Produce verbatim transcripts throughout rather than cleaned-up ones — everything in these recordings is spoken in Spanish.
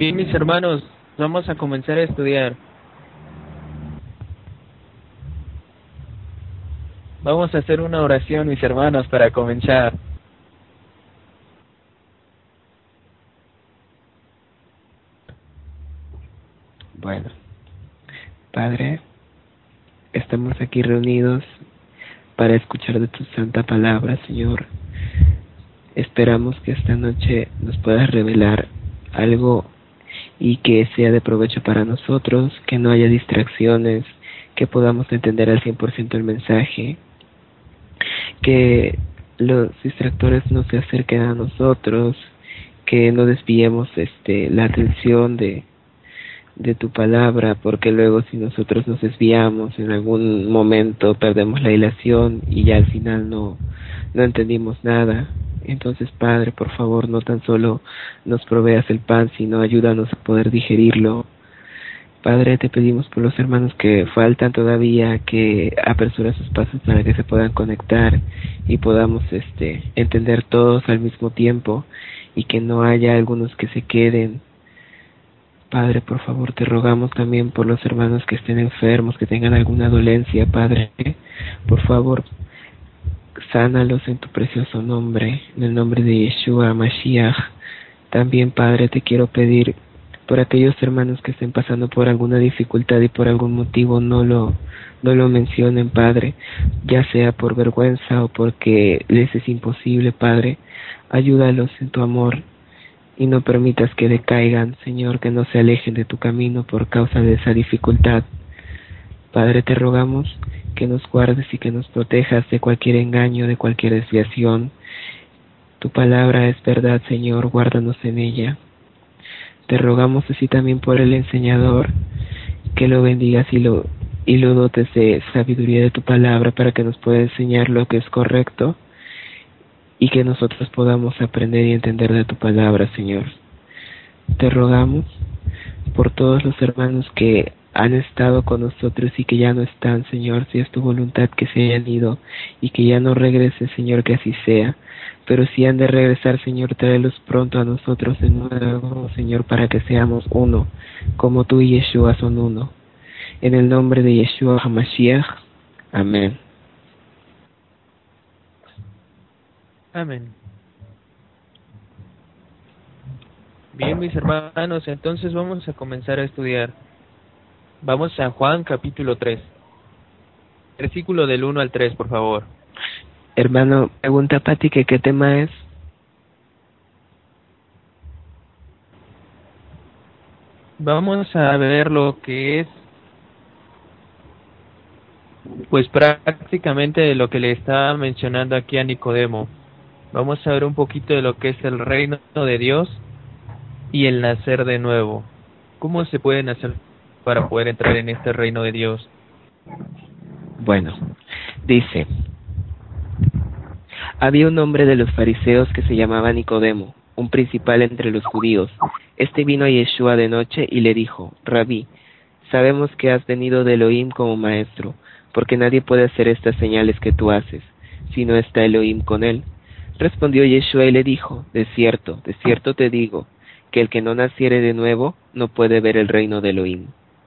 Bien, mis hermanos, vamos a comenzar a estudiar. Vamos a hacer una oración, mis hermanos, para comenzar. Bueno, Padre, estamos aquí reunidos para escuchar de tu santa palabra, Señor. Esperamos que esta noche nos puedas revelar algo y que sea de provecho para nosotros, que no haya distracciones, que podamos entender al cien por ciento el mensaje, que los distractores no se acerquen a nosotros, que no desviemos este la atención de de tu palabra, porque luego si nosotros nos desviamos en algún momento perdemos la ilación y ya al final no no entendimos nada. Entonces, Padre, por favor, no tan solo nos proveas el pan, sino ayúdanos a poder digerirlo. Padre, te pedimos por los hermanos que faltan todavía, que apresura sus pasos para que se puedan conectar y podamos este entender todos al mismo tiempo y que no haya algunos que se queden. Padre, por favor, te rogamos también por los hermanos que estén enfermos, que tengan alguna dolencia, Padre. Por favor, sánalos en tu precioso nombre, en el nombre de Yeshua Mashiach. También, Padre, te quiero pedir por aquellos hermanos que estén pasando por alguna dificultad y por algún motivo no lo, no lo mencionen, Padre, ya sea por vergüenza o porque les es imposible, Padre. Ayúdalos en tu amor y no permitas que decaigan, Señor, que no se alejen de tu camino por causa de esa dificultad. Padre, te rogamos que nos guardes y que nos protejas de cualquier engaño, de cualquier desviación. Tu palabra es verdad, Señor, guárdanos en ella. Te rogamos así también por el enseñador, que lo bendigas y lo, y lo dotes de sabiduría de tu palabra para que nos pueda enseñar lo que es correcto y que nosotros podamos aprender y entender de tu palabra, Señor. Te rogamos por todos los hermanos que han estado con nosotros y que ya no están, Señor, si es tu voluntad que se hayan ido y que ya no regresen, Señor, que así sea. Pero si han de regresar, Señor, tráelos pronto a nosotros de nuevo, Señor, para que seamos uno, como tú y Yeshua son uno. En el nombre de Yeshua HaMashiach. Amén. Amén. Bien, mis hermanos, entonces vamos a comenzar a estudiar. Vamos a Juan capítulo tres. Versículo del uno al tres, por favor. Hermano, pregunta Pati que qué tema es. Vamos a ver lo que es, pues prácticamente lo que le estaba mencionando aquí a Nicodemo. Vamos a ver un poquito de lo que es el reino de Dios y el nacer de nuevo. ¿Cómo se puede nacer para poder entrar en este reino de Dios? Bueno, dice: había un hombre de los fariseos que se llamaba Nicodemo, un principal entre los judíos. Este vino a Yeshua de noche y le dijo: Rabí, sabemos que has venido de Elohim como maestro, porque nadie puede hacer estas señales que tú haces, si no está Elohim con él. Respondió Yeshua y le dijo: De cierto, de cierto te digo, que el que no naciere de nuevo no puede ver el reino de Elohim.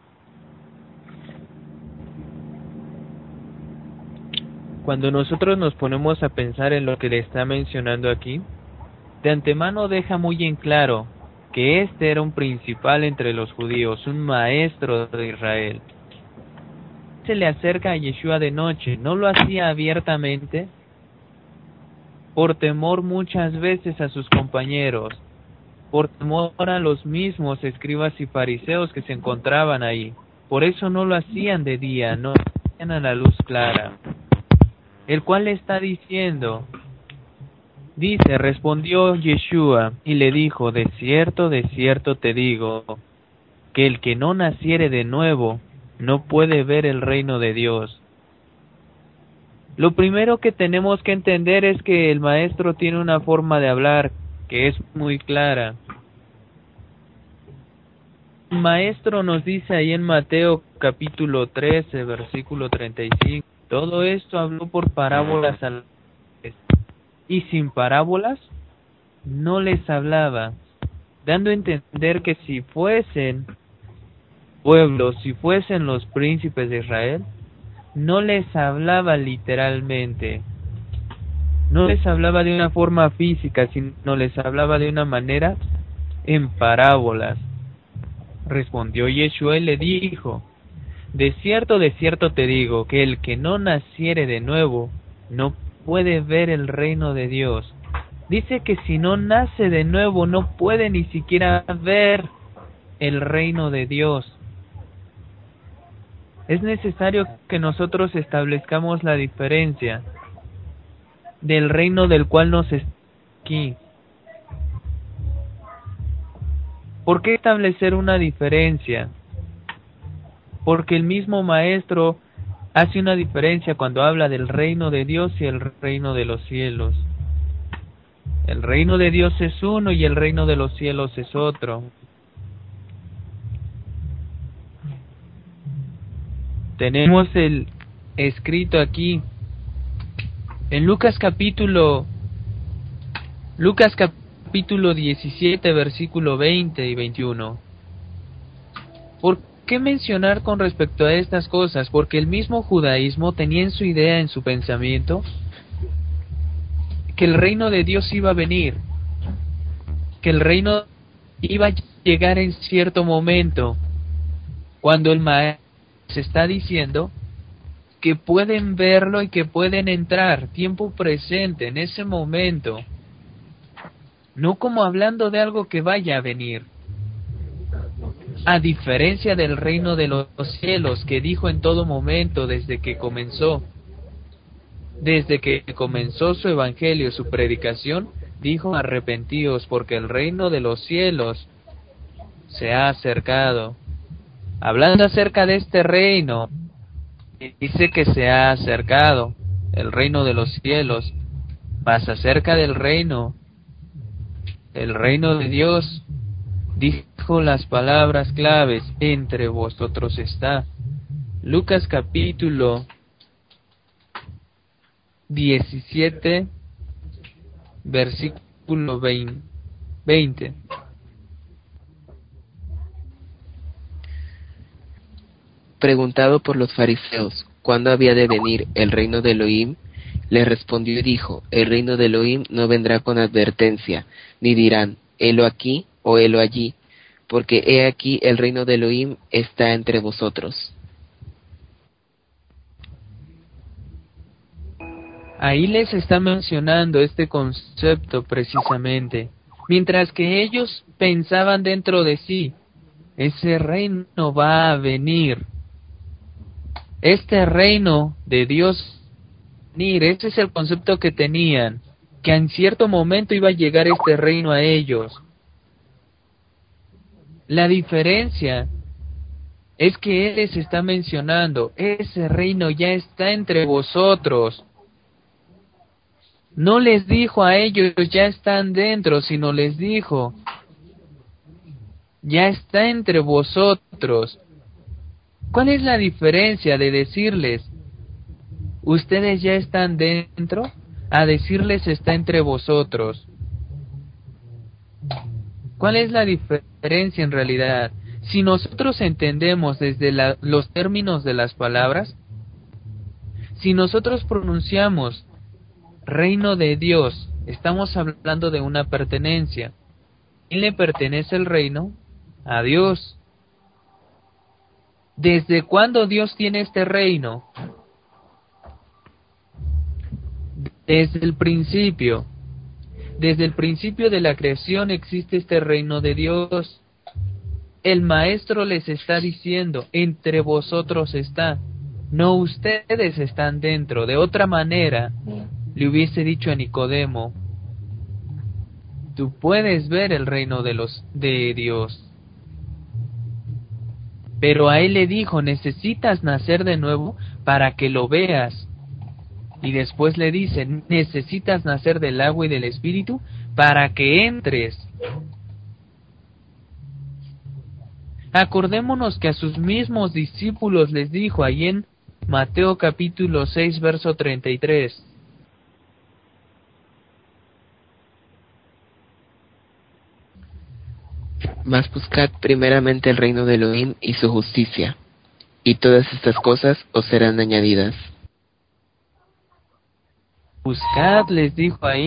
Cuando nosotros nos ponemos a pensar en lo que le está mencionando aquí, de antemano deja muy en claro que este era un principal entre los judíos, un maestro de Israel. Se le acerca a Yeshua de noche, no lo hacía abiertamente, por temor muchas veces a sus compañeros, por temor a los mismos escribas y fariseos que se encontraban ahí. Por eso no lo hacían de día, no lo hacían a la luz clara. El cual le está diciendo, dice, respondió Yeshua y le dijo: de cierto, de cierto te digo, que el que no naciere de nuevo no puede ver el reino de Dios. Lo primero que tenemos que entender es que el maestro tiene una forma de hablar que es muy clara. El maestro nos dice ahí en Mateo capítulo trece, versículo treinta y cinco, todo esto habló por parábolas a y sin parábolas no les hablaba, dando a entender que si fuesen pueblos, si fuesen los príncipes de Israel, no les hablaba literalmente, no les hablaba de una forma física, sino les hablaba de una manera en parábolas. Respondió Yeshua y le dijo: de cierto, de cierto te digo, que el que no naciere de nuevo, no puede ver el reino de Dios. Dice que si no nace de nuevo, no puede ni siquiera ver el reino de Dios. Es necesario que nosotros establezcamos la diferencia del reino del cual nos está aquí. ¿Por qué establecer una diferencia? Porque el mismo Maestro hace una diferencia cuando habla del reino de Dios y el reino de los cielos. El reino de Dios es uno y el reino de los cielos es otro. Tenemos el escrito aquí en Lucas capítulo Lucas capítulo diecisiete, versículo veinte y veintiuno. ¿Por qué mencionar con respecto a estas cosas? Porque el mismo judaísmo tenía en su idea, en su pensamiento, que el reino de Dios iba a venir, que el reino iba a llegar en cierto momento, cuando el Maestro se está diciendo que pueden verlo y que pueden entrar, tiempo presente, en ese momento, no como hablando de algo que vaya a venir. A diferencia del reino de los cielos, que dijo en todo momento desde que comenzó, desde que comenzó su evangelio, su predicación, dijo: arrepentíos, porque el reino de los cielos se ha acercado. Hablando acerca de este reino, dice que se ha acercado el reino de los cielos, más acerca del reino, el reino de Dios, dijo las palabras claves: entre vosotros está. Lucas capítulo diecisiete, versículo veinte. Preguntado por los fariseos cuándo había de venir el reino de Elohim, le respondió y dijo: el reino de Elohim no vendrá con advertencia, ni dirán: helo aquí o helo allí, porque he aquí el reino de Elohim está entre vosotros. Ahí les está mencionando este concepto precisamente. Mientras que ellos pensaban dentro de sí: ese reino va a venir, este reino de Dios, venir, ese es el concepto que tenían, que en cierto momento iba a llegar este reino a ellos. La diferencia es que Él les está mencionando: ese reino ya está entre vosotros. No les dijo a ellos: ya están dentro, sino les dijo: ya está entre vosotros. ¿Cuál es la diferencia de decirles: ustedes ya están dentro, a decirles: está entre vosotros? ¿Cuál es la diferencia en realidad? Si nosotros entendemos desde la, los términos de las palabras, si nosotros pronunciamos reino de Dios, estamos hablando de una pertenencia. ¿Quién le pertenece el reino? A Dios. ¿Desde cuándo Dios tiene este reino? Desde el principio. Desde el principio de la creación existe este reino de Dios. El Maestro les está diciendo: entre vosotros está. No, ustedes están dentro. De otra manera, le hubiese dicho a Nicodemo: tú puedes ver el reino de los de Dios. Pero a él le dijo: necesitas nacer de nuevo para que lo veas. Y después le dice: necesitas nacer del agua y del espíritu para que entres. Acordémonos que a sus mismos discípulos les dijo ahí en Mateo capítulo seis, verso treinta y tres. Mas buscad primeramente el reino de Elohim y su justicia, y todas estas cosas os serán añadidas. Buscad, les dijo ahí,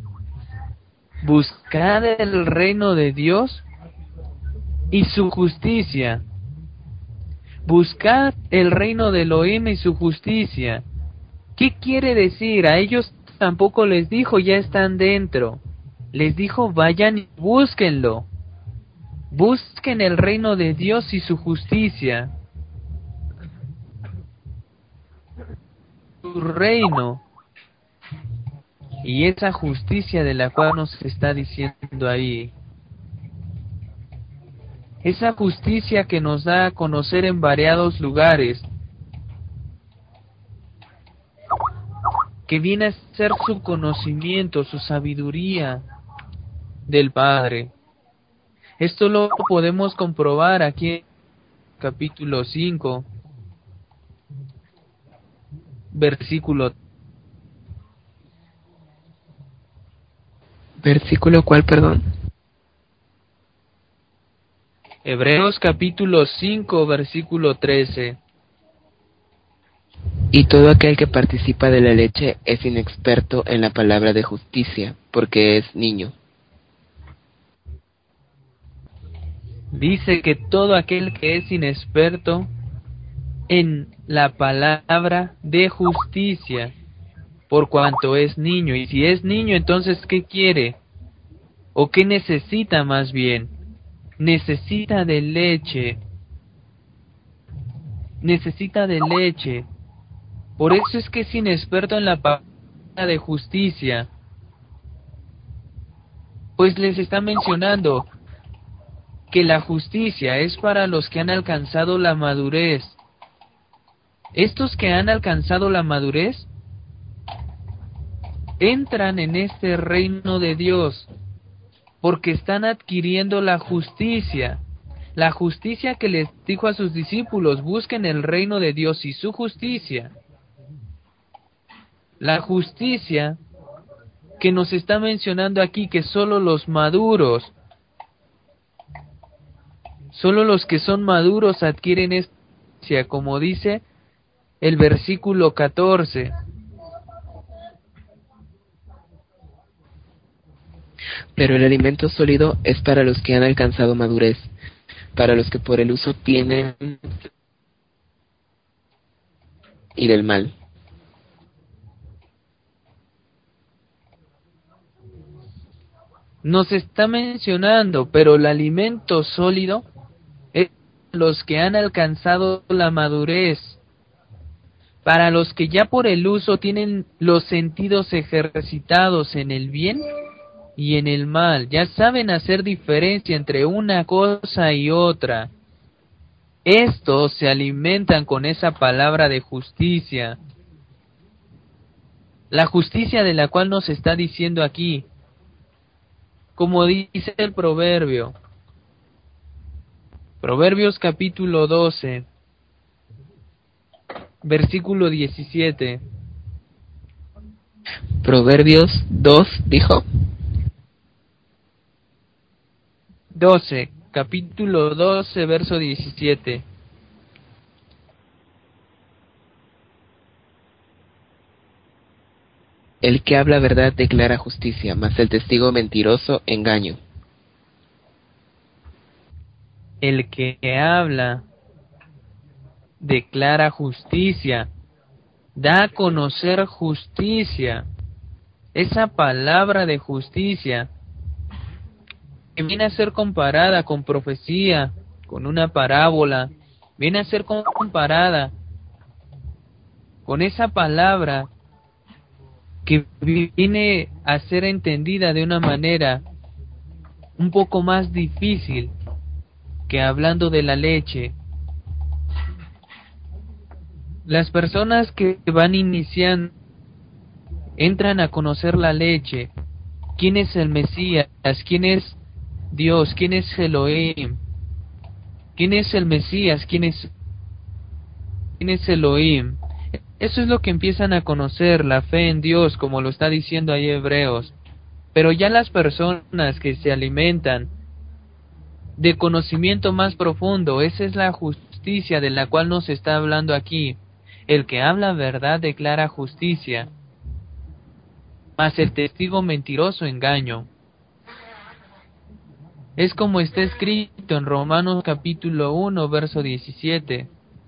buscad el reino de Dios y su justicia. Buscad el reino de Elohim y su justicia. ¿Qué quiere decir? A ellos tampoco les dijo, ya están dentro. Les dijo, vayan y búsquenlo. Busquen el reino de Dios y su justicia. Su reino. Y esa justicia de la cual nos está diciendo ahí. Esa justicia que nos da a conocer en variados lugares. Que viene a ser su conocimiento, su sabiduría del Padre. Esto lo podemos comprobar aquí en capítulo cinco, versículo. ¿Versículo cuál, perdón? Hebreos capítulo cinco, versículo trece. Y todo aquel que participa de la leche es inexperto en la palabra de justicia, porque es niño. Dice que todo aquel que es inexperto en la palabra de justicia, por cuanto es niño. Y si es niño, entonces, ¿qué quiere? ¿O qué necesita más bien? Necesita de leche. Necesita de leche. Por eso es que es inexperto en la palabra de justicia. Pues les está mencionando que la justicia es para los que han alcanzado la madurez. Estos que han alcanzado la madurez entran en este reino de Dios porque están adquiriendo la justicia. La justicia que les dijo a sus discípulos, busquen el reino de Dios y su justicia. La justicia que nos está mencionando aquí, que solo los maduros, solo los que son maduros adquieren esta justicia, como dice el versículo catorce. Pero el alimento sólido es para los que han alcanzado madurez, para los que por el uso tienen y del mal. Nos está mencionando, pero el alimento sólido es para los que han alcanzado la madurez, para los que ya por el uso tienen los sentidos ejercitados en el bien y en el mal, ya saben hacer diferencia entre una cosa y otra. Estos se alimentan con esa palabra de justicia, la justicia de la cual nos está diciendo aquí, como dice el proverbio, Proverbios capítulo doce, versículo diecisiete. Proverbios dos, dijo. doce, capítulo doce, verso diecisiete. El que habla verdad declara justicia, mas el testigo mentiroso engaño. El que habla declara justicia, da a conocer justicia. Esa palabra de justicia que viene a ser comparada con profecía, con una parábola, viene a ser comparada con esa palabra que viene a ser entendida de una manera un poco más difícil que hablando de la leche. Las personas que van iniciando entran a conocer la leche. ¿Quién es el Mesías? ¿Quién es Dios? ¿Quién es Elohim? ¿Quién es el Mesías? ¿Quién es, quién es Elohim? Eso es lo que empiezan a conocer, la fe en Dios, como lo está diciendo ahí Hebreos. Pero ya las personas que se alimentan de conocimiento más profundo. Esa es la justicia de la cual nos está hablando aquí. El que habla verdad declara justicia, mas el testigo mentiroso engaño. Es como está escrito en Romanos capítulo uno, verso diecisiete.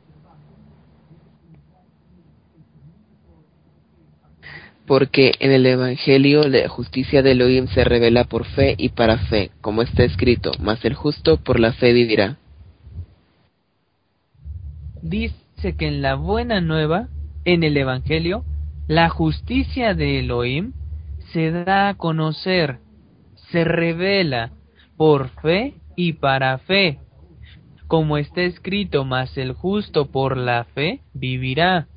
Porque en el Evangelio la justicia de Elohim se revela por fe y para fe, como está escrito, mas el justo por la fe vivirá. Dice que en la buena nueva, en el Evangelio, la justicia de Elohim se da a conocer, se revela por fe y para fe, como está escrito, mas el justo por la fe vivirá.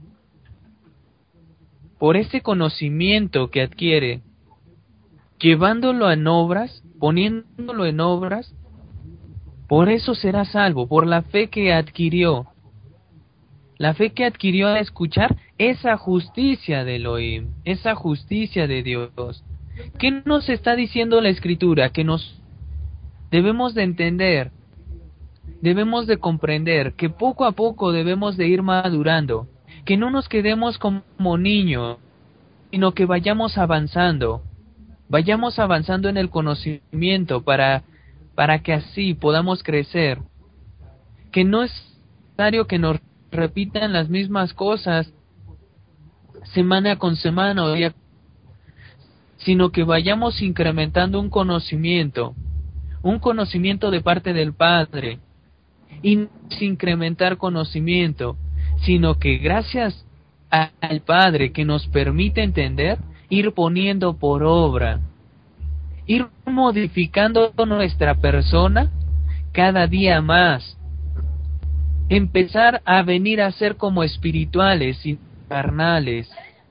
Por ese conocimiento que adquiere, llevándolo en obras, poniéndolo en obras, por eso será salvo, por la fe que adquirió. La fe que adquirió a escuchar esa justicia de Elohim, esa justicia de Dios. ¿Qué nos está diciendo la Escritura? Que nos debemos de entender, debemos de comprender, que poco a poco debemos de ir madurando, que no nos quedemos como niños, sino que vayamos avanzando, vayamos avanzando en el conocimiento para, para que así podamos crecer, que no es necesario que nos repitan las mismas cosas semana con semana o día, sino que vayamos incrementando un conocimiento, un conocimiento de parte del Padre, y no es incrementar conocimiento, sino que gracias a, al Padre que nos permite entender, ir poniendo por obra, ir modificando nuestra persona cada día más, empezar a venir a ser como espirituales y carnales,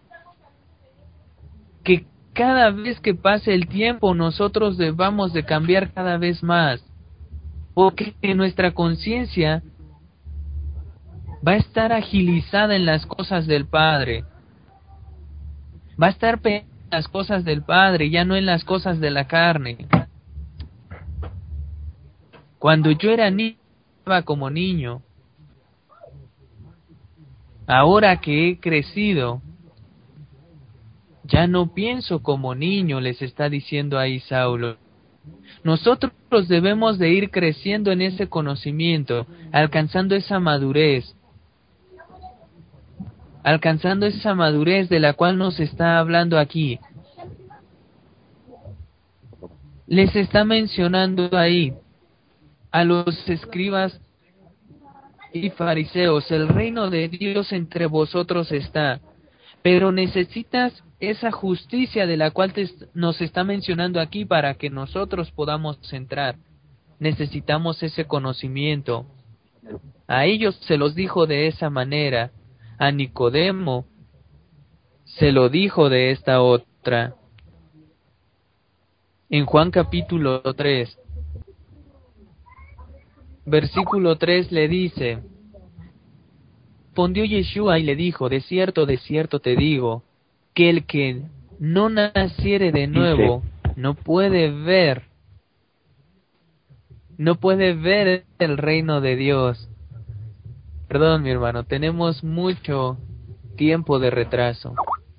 que cada vez que pase el tiempo nosotros debamos de cambiar cada vez más, porque nuestra conciencia va a estar agilizada en las cosas del Padre, va a estar en las cosas del Padre, ya no en las cosas de la carne. Cuando yo era niño, estaba como niño. Ahora que he crecido, ya no pienso como niño, les está diciendo ahí Saulo. Nosotros debemos de ir creciendo en ese conocimiento, alcanzando esa madurez, alcanzando esa madurez de la cual nos está hablando aquí. Les está mencionando ahí a los escribas y fariseos, el reino de Dios entre vosotros está, pero necesitas esa justicia de la cual te, nos está mencionando aquí para que nosotros podamos entrar. Necesitamos ese conocimiento. A ellos se los dijo de esa manera, a Nicodemo se lo dijo de esta otra. En Juan capítulo tres, versículo tres le dice: respondió Yeshua y le dijo, de cierto, de cierto te digo, que el que no naciere de nuevo no puede ver, no puede ver el reino de Dios. Perdón, mi hermano, tenemos mucho tiempo de retraso.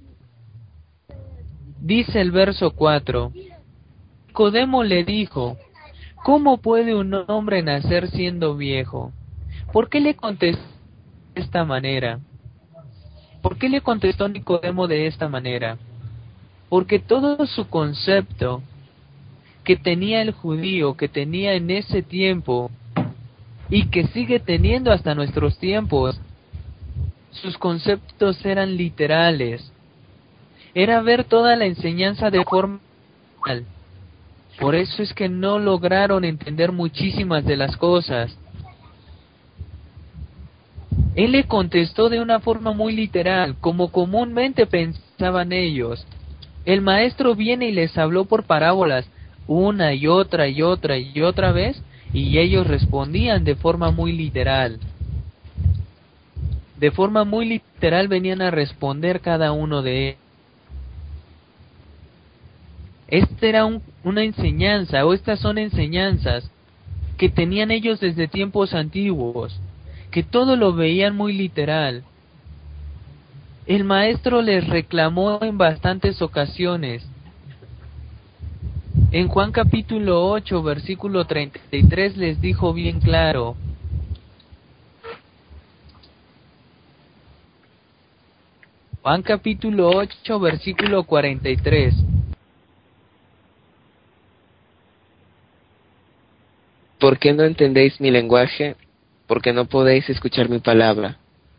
Dice el verso cuatro, Nicodemo le dijo, ¿cómo puede un hombre nacer siendo viejo? ¿Por qué le contestó de esta manera? ¿Por qué le contestó Nicodemo de esta manera? Porque todo su concepto que tenía el judío, que tenía en ese tiempo, y que sigue teniendo hasta nuestros tiempos, sus conceptos eran literales. Era ver toda la enseñanza de forma literal. Por eso es que no lograron entender muchísimas de las cosas. Él le contestó de una forma muy literal, como comúnmente pensaban ellos. El maestro viene y les habló por parábolas, una y otra y otra y otra vez, y ellos respondían de forma muy literal. De forma muy literal venían a responder cada uno de ellos. Esta era un, una enseñanza, o estas son enseñanzas que tenían ellos desde tiempos antiguos, que todo lo veían muy literal. El maestro les reclamó en bastantes ocasiones. En Juan capítulo ocho, versículo treinta y tres les dijo bien claro: Juan capítulo ocho, versículo cuarenta y tres. ¿Por qué no entendéis mi lenguaje? Porque no podéis escuchar mi palabra.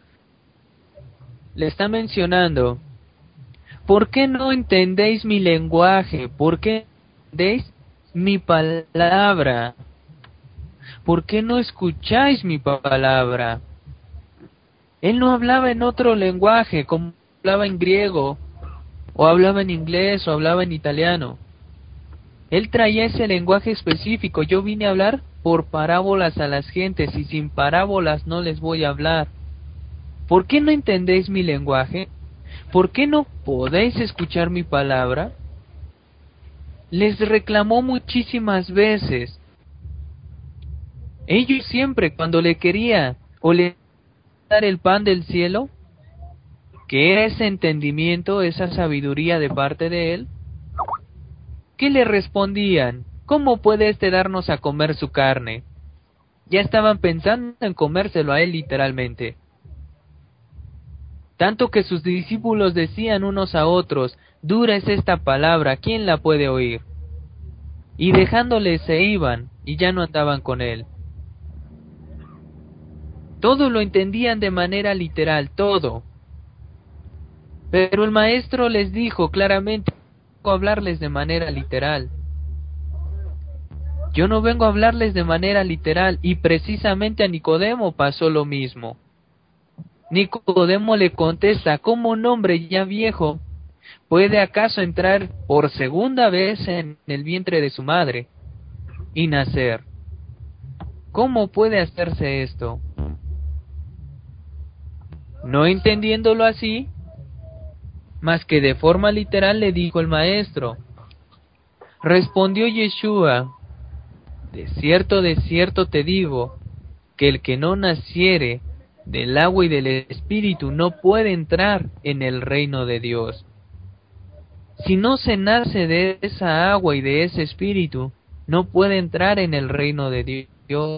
Le está mencionando: ¿por qué no entendéis mi lenguaje? ¿Por qué no entendéis mi palabra? ¿Por qué no escucháis mi palabra? Él no hablaba en otro lenguaje, como hablaba en griego, o hablaba en inglés, o hablaba en italiano. Él traía ese lenguaje específico. Yo vine a hablar por parábolas a las gentes, y sin parábolas no les voy a hablar. ¿Por qué no entendéis mi lenguaje? ¿Por qué no podéis escuchar mi palabra? Les reclamó muchísimas veces. Ellos siempre, cuando le quería o le dar el pan del cielo, que era ese entendimiento, esa sabiduría de parte de él, ¿qué le respondían? ¿Cómo puede éste darnos a comer su carne? Ya estaban pensando en comérselo a él literalmente. Tanto que sus discípulos decían unos a otros: dura es esta palabra, ¿quién la puede oír? Y dejándole se iban, y ya no andaban con él. Todo lo entendían de manera literal, todo. Pero el maestro les dijo claramente: no vengo a hablarles de manera literal. Yo no vengo a hablarles de manera literal, y precisamente a Nicodemo pasó lo mismo. Nicodemo le contesta: ¿cómo un hombre ya viejo puede acaso entrar por segunda vez en el vientre de su madre y nacer? ¿Cómo puede hacerse esto? No entendiéndolo así, más que de forma literal, le dijo el maestro. Respondió Yeshua: de cierto, de cierto te digo, que el que no naciere del agua y del espíritu no puede entrar en el reino de Dios. Si no se nace de esa agua y de ese espíritu, no puede entrar en el reino de Dios.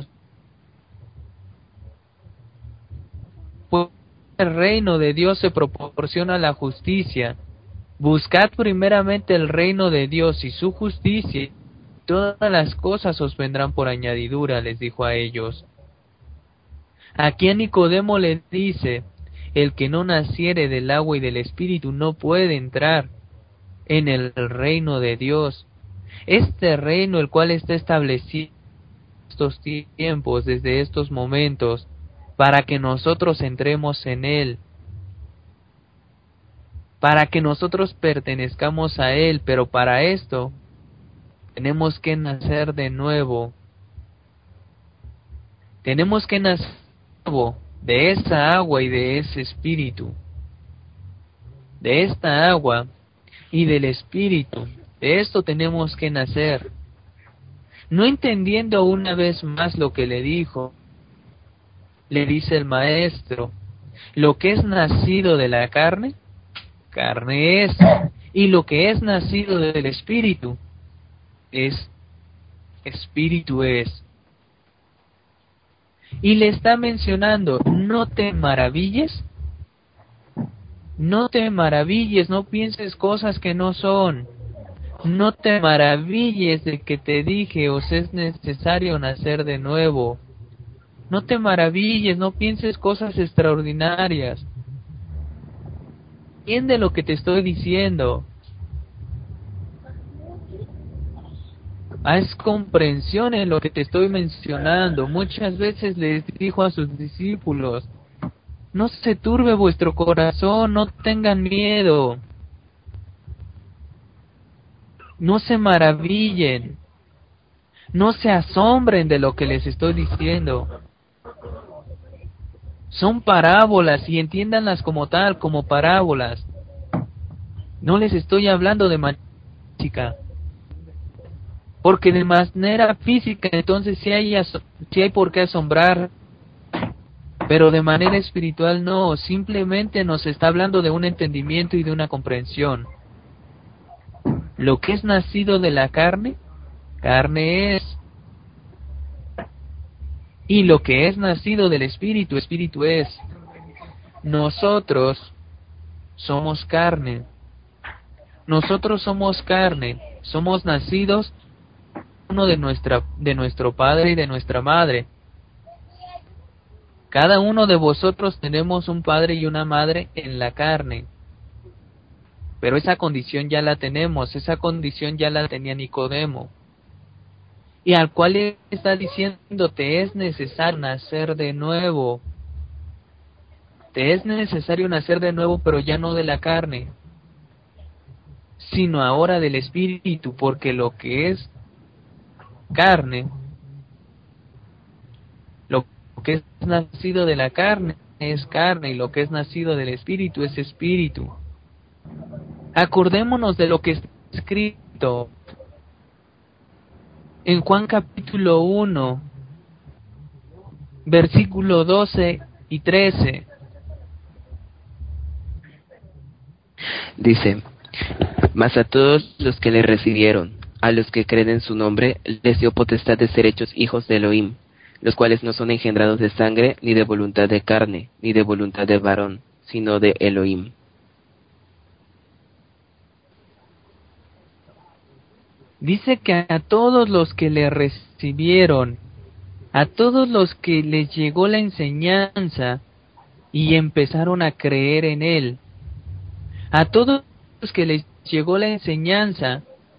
Pues el reino de Dios se proporciona la justicia. Buscad primeramente el reino de Dios y su justicia, y todas las cosas os vendrán por añadidura, les dijo a ellos. Aquí a Nicodemo le dice: el que no naciere del agua y del espíritu no puede entrar en el reino de Dios. Este reino, el cual está establecido en estos tiempos, desde estos momentos, para que nosotros entremos en él, para que nosotros pertenezcamos a él, pero para esto tenemos que nacer de nuevo. Tenemos que nacer de nuevo de esa agua y de ese espíritu. De esta agua y del espíritu. De esto tenemos que nacer. No entendiendo una vez más lo que le dijo, le dice el maestro: lo que es nacido de la carne, carne es, y lo que es nacido del espíritu, es, espíritu es. Y le está mencionando: no te maravilles, no te maravilles, no pienses cosas que no son. No te maravilles de que te dije: os es necesario nacer de nuevo. No te maravilles, no pienses cosas extraordinarias. Entiende lo que te estoy diciendo. Haz comprensión en lo que te estoy mencionando. Muchas veces les dijo a sus discípulos: no se turbe vuestro corazón, no tengan miedo. No se maravillen. No se asombren de lo que les estoy diciendo. Son parábolas, y entiéndanlas como tal, como parábolas. No les estoy hablando de mágica. Porque de manera física entonces sí hay, sí hay por qué asombrar, pero de manera espiritual no, simplemente nos está hablando de un entendimiento y de una comprensión. Lo que es nacido de la carne, carne es. Y lo que es nacido del espíritu, espíritu es. Nosotros somos carne. Nosotros somos carne. Somos nacidos uno de nuestra de nuestro padre y de nuestra madre. Cada uno de vosotros tenemos un padre y una madre en la carne. Pero esa condición ya la tenemos, esa condición ya la tenía Nicodemo. Y al cual está diciendo, te es necesario nacer de nuevo. Te es necesario nacer de nuevo, pero ya no de la carne, sino ahora del espíritu, porque lo que es carne, lo que es nacido de la carne es carne, y lo que es nacido del espíritu es espíritu. Acordémonos de lo que está escrito en Juan capítulo uno, versículo doce y trece. Dice: Mas a todos los que le recibieron, a los que creen en su nombre, les dio potestad de ser hechos hijos de Elohim, los cuales no son engendrados de sangre, ni de voluntad de carne, ni de voluntad de varón, sino de Elohim. Dice que a todos los que le recibieron, a todos los que les llegó la enseñanza y empezaron a creer en él, a todos los que les llegó la enseñanza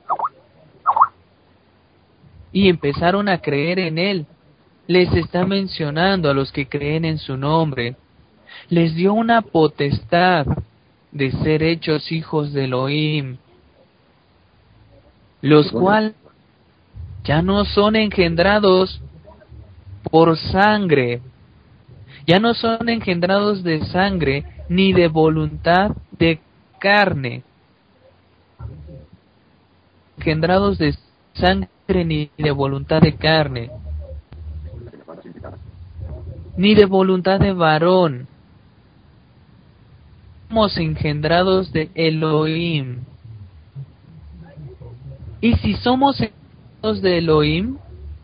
y empezaron a creer en él, les está mencionando a los que creen en su nombre, les dio una potestad de ser hechos hijos de Elohim, los cuales ya no son engendrados por sangre, ya no son engendrados de sangre ni de voluntad de carne, engendrados de sangre ni de voluntad de carne, ni de voluntad de varón. Somos engendrados de Elohim. Y si somos engendrados de Elohim,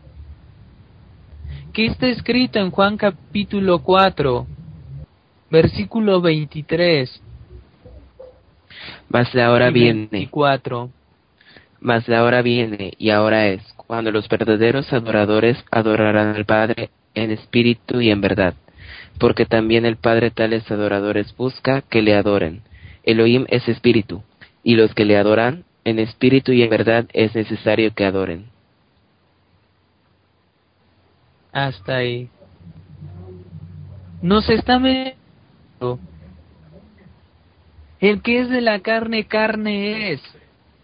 ¿qué está escrito en Juan capítulo cuatro, versículo veintitrés? Mas la hora y viene, veinticuatro. mas la hora viene, y ahora es, cuando los verdaderos adoradores adorarán al Padre en espíritu y en verdad, porque también el Padre tales adoradores busca que le adoren. Elohim es espíritu, y los que le adoran en espíritu y en verdad es necesario que adoren. Hasta ahí. Nos está viendo. El que es de la carne, carne es.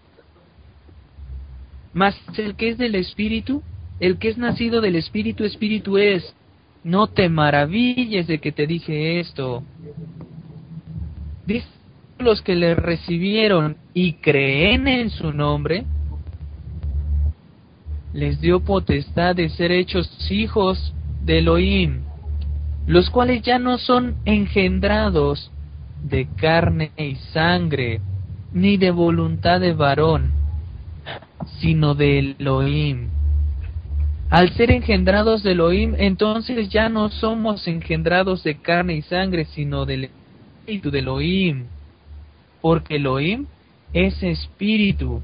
Mas el que es del espíritu, el que es nacido del espíritu, espíritu es. No te maravilles de que te dije esto. Dice, los que le recibieron y creen en su nombre, les dio potestad de ser hechos hijos de Elohim, los cuales ya no son engendrados de carne y sangre, ni de voluntad de varón, sino de Elohim. Al ser engendrados de Elohim, entonces ya no somos engendrados de carne y sangre, sino del espíritu de Elohim, porque Elohim es espíritu.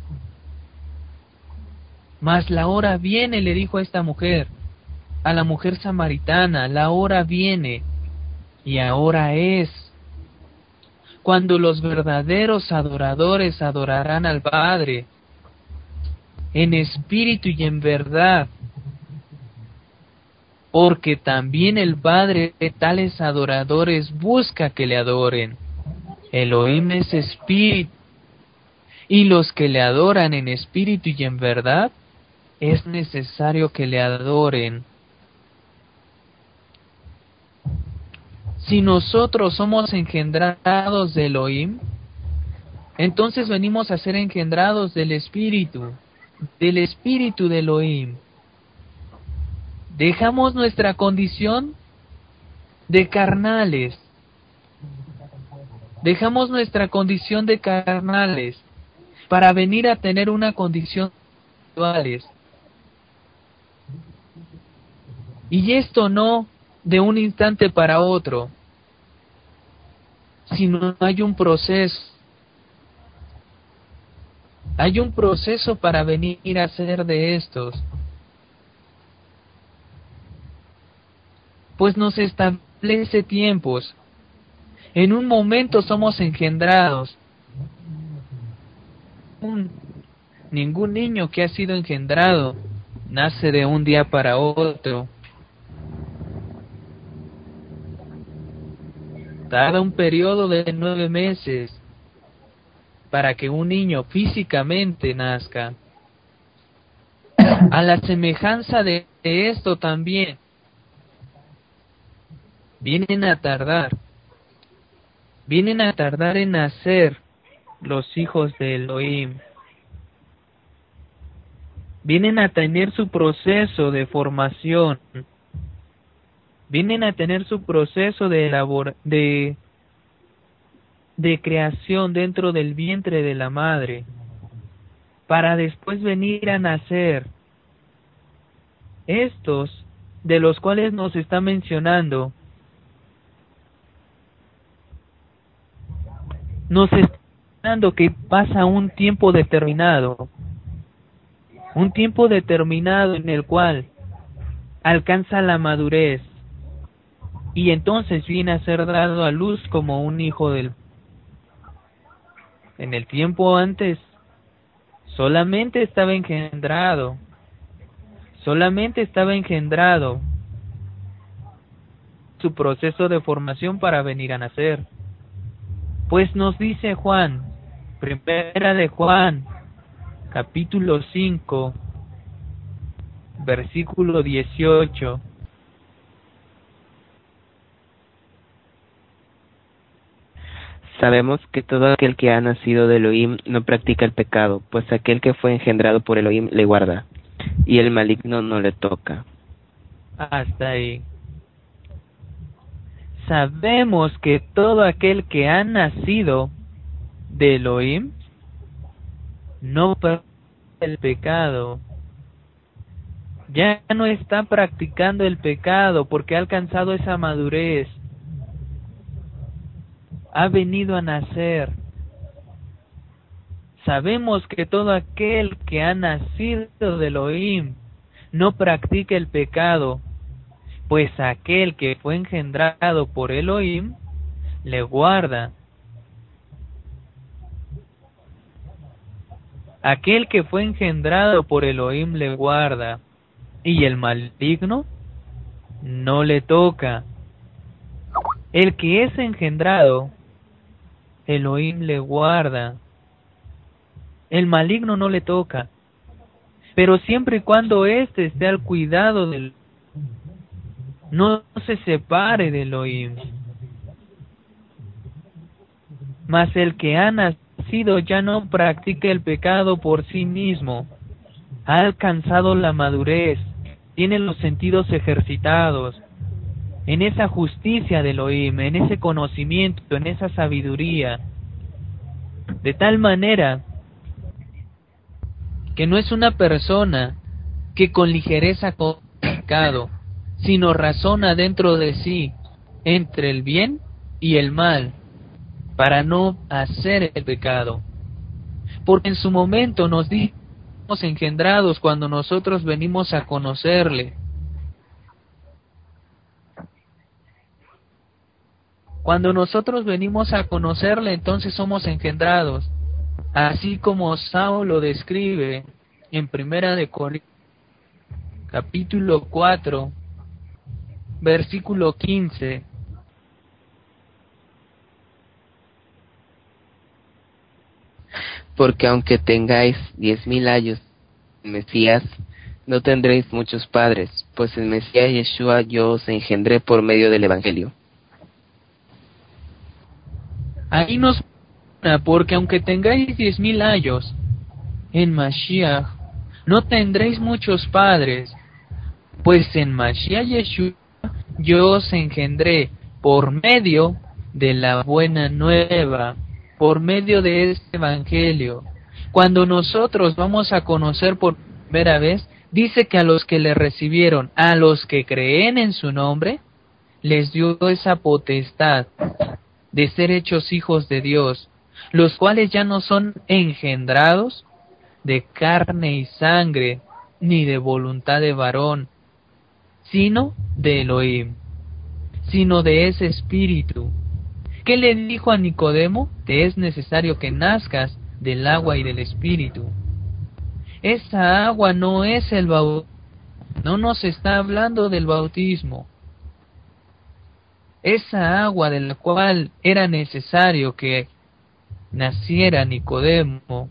Mas la hora viene, le dijo a esta mujer, a la mujer samaritana, la hora viene, y ahora es, cuando los verdaderos adoradores adorarán al Padre, en espíritu y en verdad, porque también el Padre de tales adoradores busca que le adoren. Elohim es espíritu, y los que le adoran en espíritu y en verdad, es necesario que le adoren. Si nosotros somos engendrados de Elohim, entonces venimos a ser engendrados del Espíritu. del espíritu de Elohim. Dejamos nuestra condición de carnales. Dejamos nuestra condición de carnales para venir a tener una condición espirituales. Y esto no de un instante para otro, sino hay un proceso. Hay un proceso para venir a ser de estos. Pues nos establece tiempos. En un momento somos engendrados. Un, ningún niño que ha sido engendrado nace de un día para otro. Tarda un periodo de nueve meses para que un niño físicamente nazca. A la semejanza de esto también, vienen a tardar, vienen a tardar en nacer los hijos de Elohim. Vienen a tener su proceso de formación, vienen a tener su proceso de elabor de de creación dentro del vientre de la madre, para después venir a nacer. Estos, de los cuales nos está mencionando, nos está mencionando que pasa un tiempo determinado, un tiempo determinado en el cual alcanza la madurez, y entonces viene a ser dado a luz como un hijo del... En el tiempo antes, solamente estaba engendrado, solamente estaba engendrado su proceso de formación para venir a nacer. Pues nos dice Juan, primera de Juan, capítulo cinco, versículo dieciocho. Sabemos que todo aquel que ha nacido de Elohim no practica el pecado, pues aquel que fue engendrado por Elohim le guarda, y el maligno no le toca. Hasta ahí. Sabemos que todo aquel que ha nacido de Elohim no practica el pecado. Ya no está practicando el pecado porque ha alcanzado esa madurez. Ha venido a nacer. Sabemos que todo aquel que ha nacido de Elohim no practica el pecado, pues aquel que fue engendrado por Elohim le guarda. Aquel que fue engendrado por Elohim le guarda, y el maligno no le toca. El que es engendrado, Elohim le guarda. El maligno no le toca, pero siempre y cuando éste esté al cuidado del, no se separe de Elohim. Mas el que ha nacido ya no practica el pecado por sí mismo, ha alcanzado la madurez, tiene los sentidos ejercitados, en esa justicia de Elohim, en ese conocimiento, en esa sabiduría, de tal manera que no es una persona que con ligereza comete el pecado, sino razona dentro de sí entre el bien y el mal, para no hacer el pecado. Porque en su momento nos dimos engendrados cuando nosotros venimos a conocerle. Cuando nosotros venimos a conocerle, entonces somos engendrados. Así como Sao lo describe en Primera de Corintios, capítulo cuatro, versículo quince. Porque aunque tengáis diez mil años en Mesías, no tendréis muchos padres, pues en Mesías Yeshua yo os engendré por medio del Evangelio. Ahí nos porque aunque tengáis diez mil años en Mashiach, no tendréis muchos padres, pues en Mashiach Yeshua yo os engendré por medio de la buena nueva, por medio de este evangelio. Cuando nosotros vamos a conocer por primera vez, dice que a los que le recibieron, a los que creen en su nombre, les dio esa potestad de ser hechos hijos de Dios, los cuales ya no son engendrados de carne y sangre, ni de voluntad de varón, sino de Elohim, sino de ese espíritu. ¿Qué le dijo a Nicodemo? Te es necesario que nazcas del agua y del espíritu. Esa agua no es el bautismo, no nos está hablando del bautismo. Esa agua de la cual era necesario que naciera Nicodemo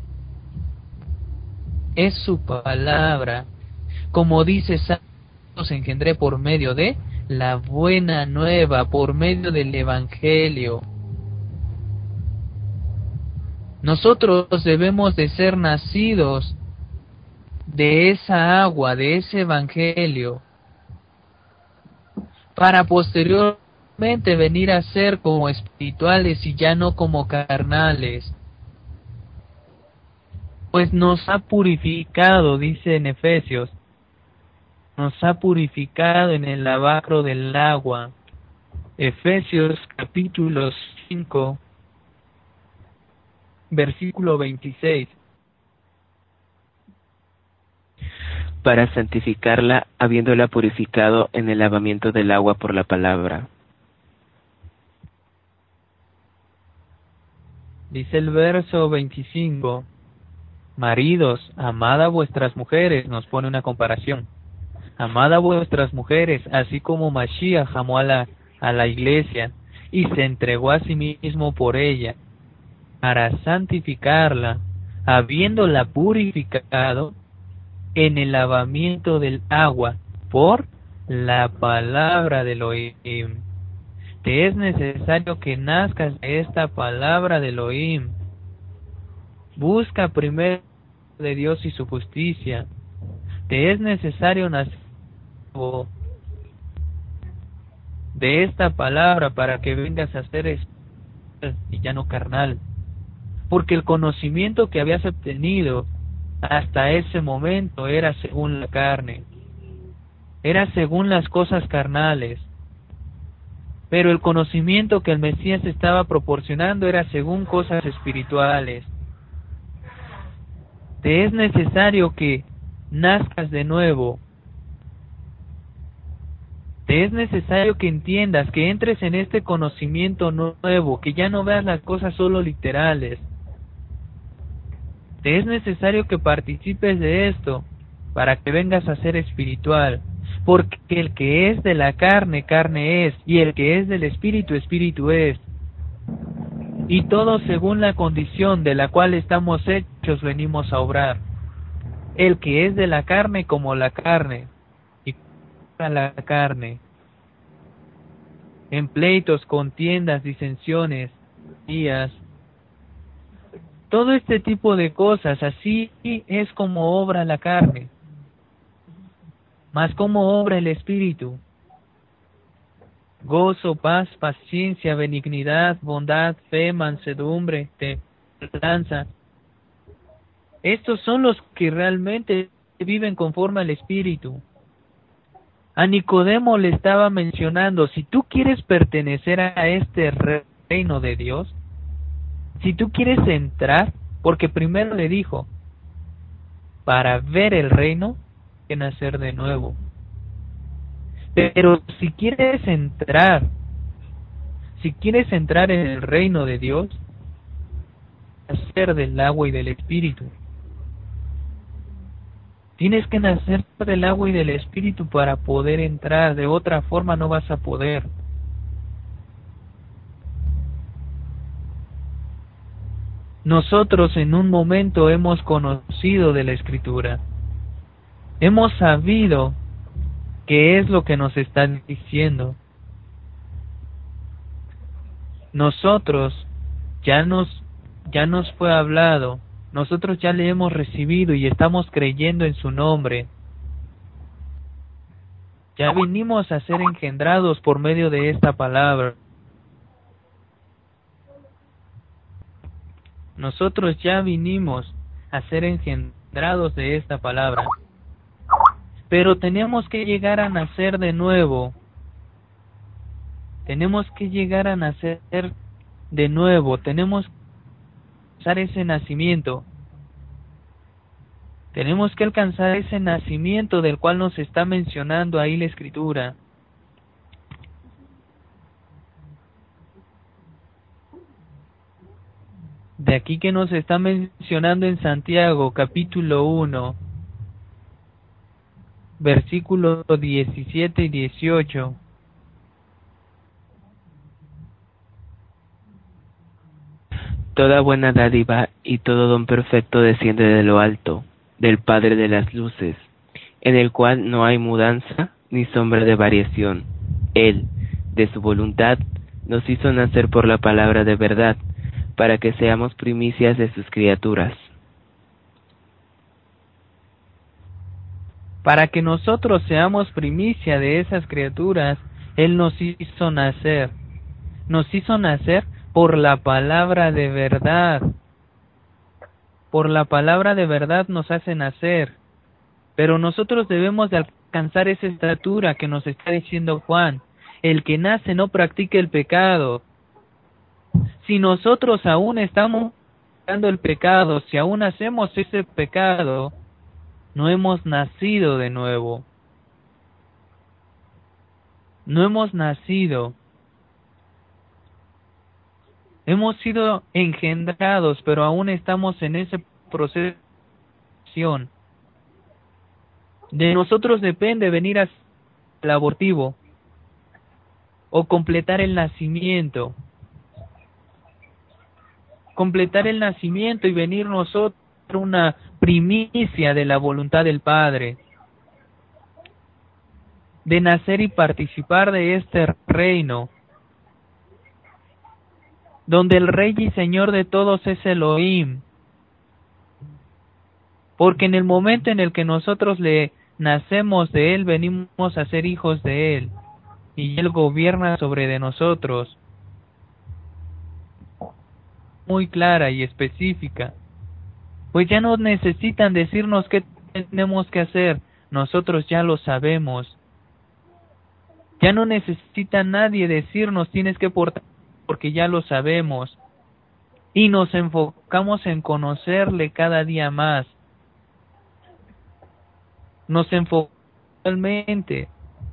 es su palabra. Como dice, os engendré por medio de la buena nueva, por medio del evangelio. Nosotros debemos de ser nacidos de esa agua, de ese evangelio, para posteriormente venir a ser como espirituales y ya no como carnales. Pues nos ha purificado, dice en Efesios, nos ha purificado en el lavacro del agua. Efesios capítulo cinco, versículo veintiséis. Para santificarla, habiéndola purificado en el lavamiento del agua por la palabra. Dice el verso veinticinco, maridos, amad a vuestras mujeres, nos pone una comparación. Amad a vuestras mujeres, así como Mashiach amó a la, a la iglesia y se entregó a sí mismo por ella, para santificarla, habiéndola purificado en el lavamiento del agua por la palabra de Elohim. Te es necesario que nazcas de esta palabra de Elohim. Busca primero de Dios y su justicia. Te es necesario nacer de esta palabra para que vengas a ser espiritual y ya no carnal. Porque el conocimiento que habías obtenido hasta ese momento era según la carne, era según las cosas carnales. Pero el conocimiento que el Mesías estaba proporcionando era según cosas espirituales. Te es necesario que nazcas de nuevo. Te es necesario que entiendas, que entres en este conocimiento nuevo, que ya no veas las cosas solo literales. Te es necesario que participes de esto para que vengas a ser espiritual. Porque el que es de la carne, carne es, y el que es del espíritu, espíritu es. Y todo según la condición de la cual estamos hechos venimos a obrar. El que es de la carne como la carne, y a la carne. En pleitos, contiendas, disensiones, días. Todo este tipo de cosas, así es como obra la carne. Mas como obra el espíritu. Gozo, paz, paciencia, benignidad, bondad, fe, mansedumbre, templanza. Estos son los que realmente viven conforme al espíritu. A Nicodemo le estaba mencionando, si tú quieres pertenecer a este reino de Dios, si tú quieres entrar, porque primero le dijo, para ver el reino, hay que nacer de nuevo. Pero si quieres entrar, si quieres entrar en el reino de Dios, nacer del agua y del espíritu. Tienes que nacer del agua y del espíritu para poder entrar, de otra forma no vas a poder. Nosotros en un momento hemos conocido de la Escritura, hemos sabido qué es lo que nos están diciendo. Nosotros ya nos ya nos fue hablado nosotros ya le hemos recibido y estamos creyendo en su nombre. Ya vinimos a ser engendrados por medio de esta palabra. Nosotros ya vinimos a ser engendrados de esta palabra. Pero tenemos que llegar a nacer de nuevo. Tenemos que llegar a nacer de nuevo. Tenemos que alcanzar ese nacimiento. Tenemos que alcanzar ese nacimiento del cual nos está mencionando ahí la Escritura. De aquí que nos está mencionando en Santiago, capítulo uno, versículos diecisiete y dieciocho. Toda buena dádiva y todo don perfecto desciende de lo alto, del Padre de las luces, en el cual no hay mudanza ni sombra de variación. Él, de su voluntad, nos hizo nacer por la palabra de verdad, para que seamos primicias de sus criaturas. Para que nosotros seamos primicia de esas criaturas, Él nos hizo nacer. Nos hizo nacer por la palabra de verdad. Por la palabra de verdad nos hace nacer. Pero nosotros debemos de alcanzar esa estatura que nos está diciendo Juan. El que nace no practica el pecado. Si nosotros aún estamos practicando el pecado, si aún hacemos ese pecado, no hemos nacido de nuevo. No hemos nacido. Hemos sido engendrados, pero aún estamos en ese proceso. De nosotros depende venir al abortivo o completar el nacimiento. Completar el nacimiento y venir nosotros una primicia de la voluntad del Padre. De nacer y participar de este reino, donde el Rey y Señor de todos es Elohim. Porque en el momento en el que nosotros le nacemos de Él, venimos a ser hijos de Él, y Él gobierna sobre de nosotros. Muy clara y específica. Pues ya no necesitan decirnos qué tenemos que hacer, nosotros ya lo sabemos. Ya no necesita nadie decirnos tienes que portar, porque ya lo sabemos. Y nos enfocamos en conocerle cada día más. Nos enfocamos realmente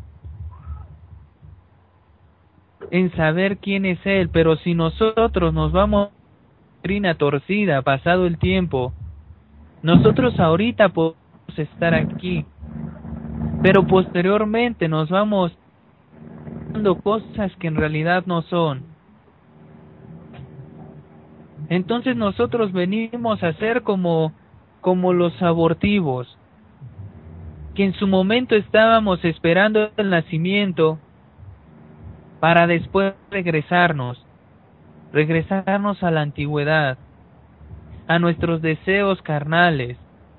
en saber quién es Él, pero si nosotros nos vamos a doctrina torcida, pasado el tiempo, nosotros ahorita podemos estar aquí, pero posteriormente nos vamos dando cosas que en realidad no son. Entonces nosotros venimos a ser como, como los abortivos, que en su momento estábamos esperando el nacimiento para después regresarnos, regresarnos a la antigüedad, a nuestros deseos carnales,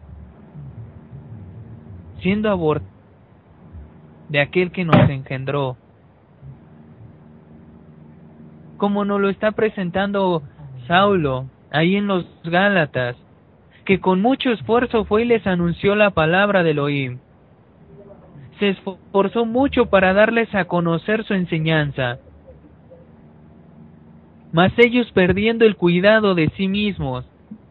siendo abortivos de aquel que nos engendró. Como nos lo está presentando Saulo, ahí en los Gálatas, que con mucho esfuerzo fue y les anunció la palabra de Elohim. Se esforzó mucho para darles a conocer su enseñanza. Mas ellos, perdiendo el cuidado de sí mismos,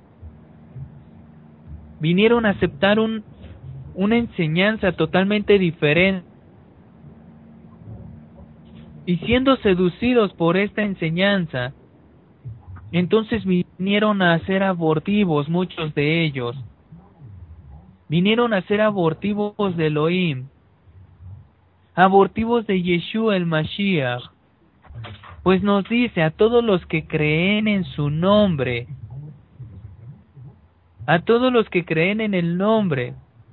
vinieron a aceptar un, una enseñanza totalmente diferente. Y siendo seducidos por esta enseñanza, entonces vinieron a ser abortivos muchos de ellos. Vinieron a ser abortivos de Elohim, abortivos de Yeshua el Mashiach. Pues nos dice a todos los que creen en su nombre, a todos los que creen en el nombre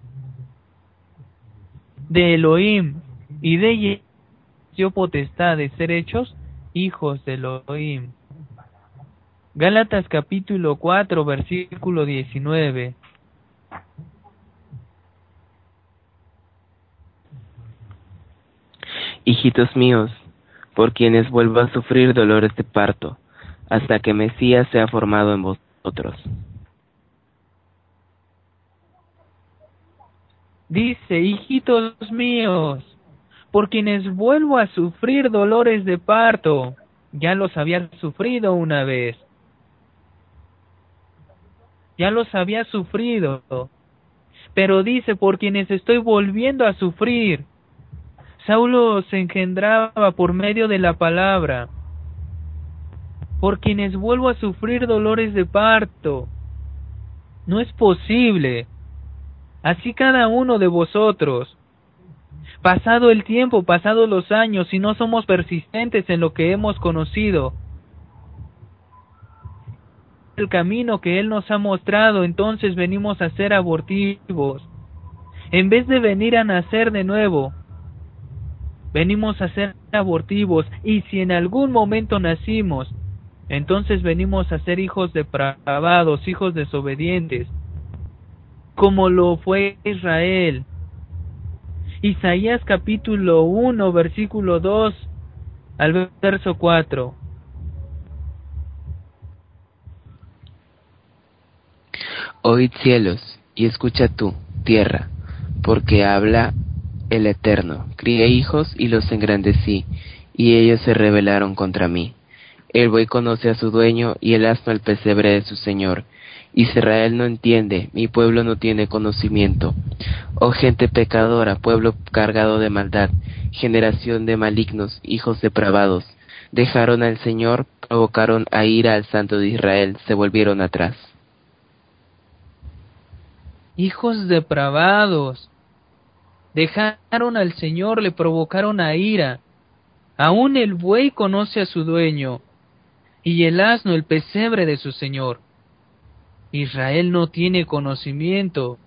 de Elohim y de Yeshua dio potestad de ser hechos hijos de Elohim. Gálatas capítulo cuatro, versículo diecinueve. Hijitos míos, por quienes vuelvo a sufrir dolores de parto, hasta que Mesías sea formado en vosotros. Dice, hijitos míos, por quienes vuelvo a sufrir dolores de parto. Ya los había sufrido una vez. Ya los había sufrido. Pero dice, por quienes estoy volviendo a sufrir. Saulo se engendraba por medio de la palabra. Por quienes vuelvo a sufrir dolores de parto. No es posible. Así cada uno de vosotros. Pasado el tiempo, pasados los años, si no somos persistentes en lo que hemos conocido, el camino que Él nos ha mostrado, entonces venimos a ser abortivos. En vez de venir a nacer de nuevo, venimos a ser abortivos. Y si en algún momento nacimos, entonces venimos a ser hijos depravados, hijos desobedientes, como lo fue Israel. Isaías capítulo uno, versículo dos al verso cuatro. Oíd cielos, y escucha tú, tierra, porque habla el Eterno. Crié hijos y los engrandecí, y ellos se rebelaron contra mí. El buey conoce a su dueño, y el asno al pesebre de su señor. Israel no entiende, mi pueblo no tiene conocimiento. Oh gente pecadora, pueblo cargado de maldad, generación de malignos, hijos depravados. Dejaron al Señor, provocaron a ira al Santo de Israel, se volvieron atrás. Hijos depravados, dejaron al Señor, le provocaron a ira. Aún el buey conoce a su dueño, y el asno el pesebre de su Señor. Israel no tiene conocimiento.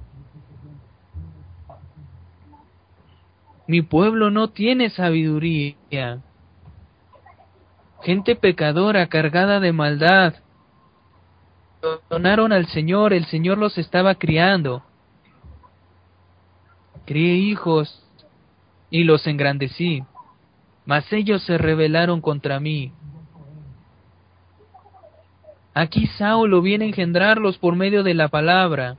Mi pueblo no tiene sabiduría. Gente pecadora, cargada de maldad. Donaron al Señor, el Señor los estaba criando. Crié hijos y los engrandecí, mas ellos se rebelaron contra mí. Aquí Saulo viene a engendrarlos por medio de la palabra.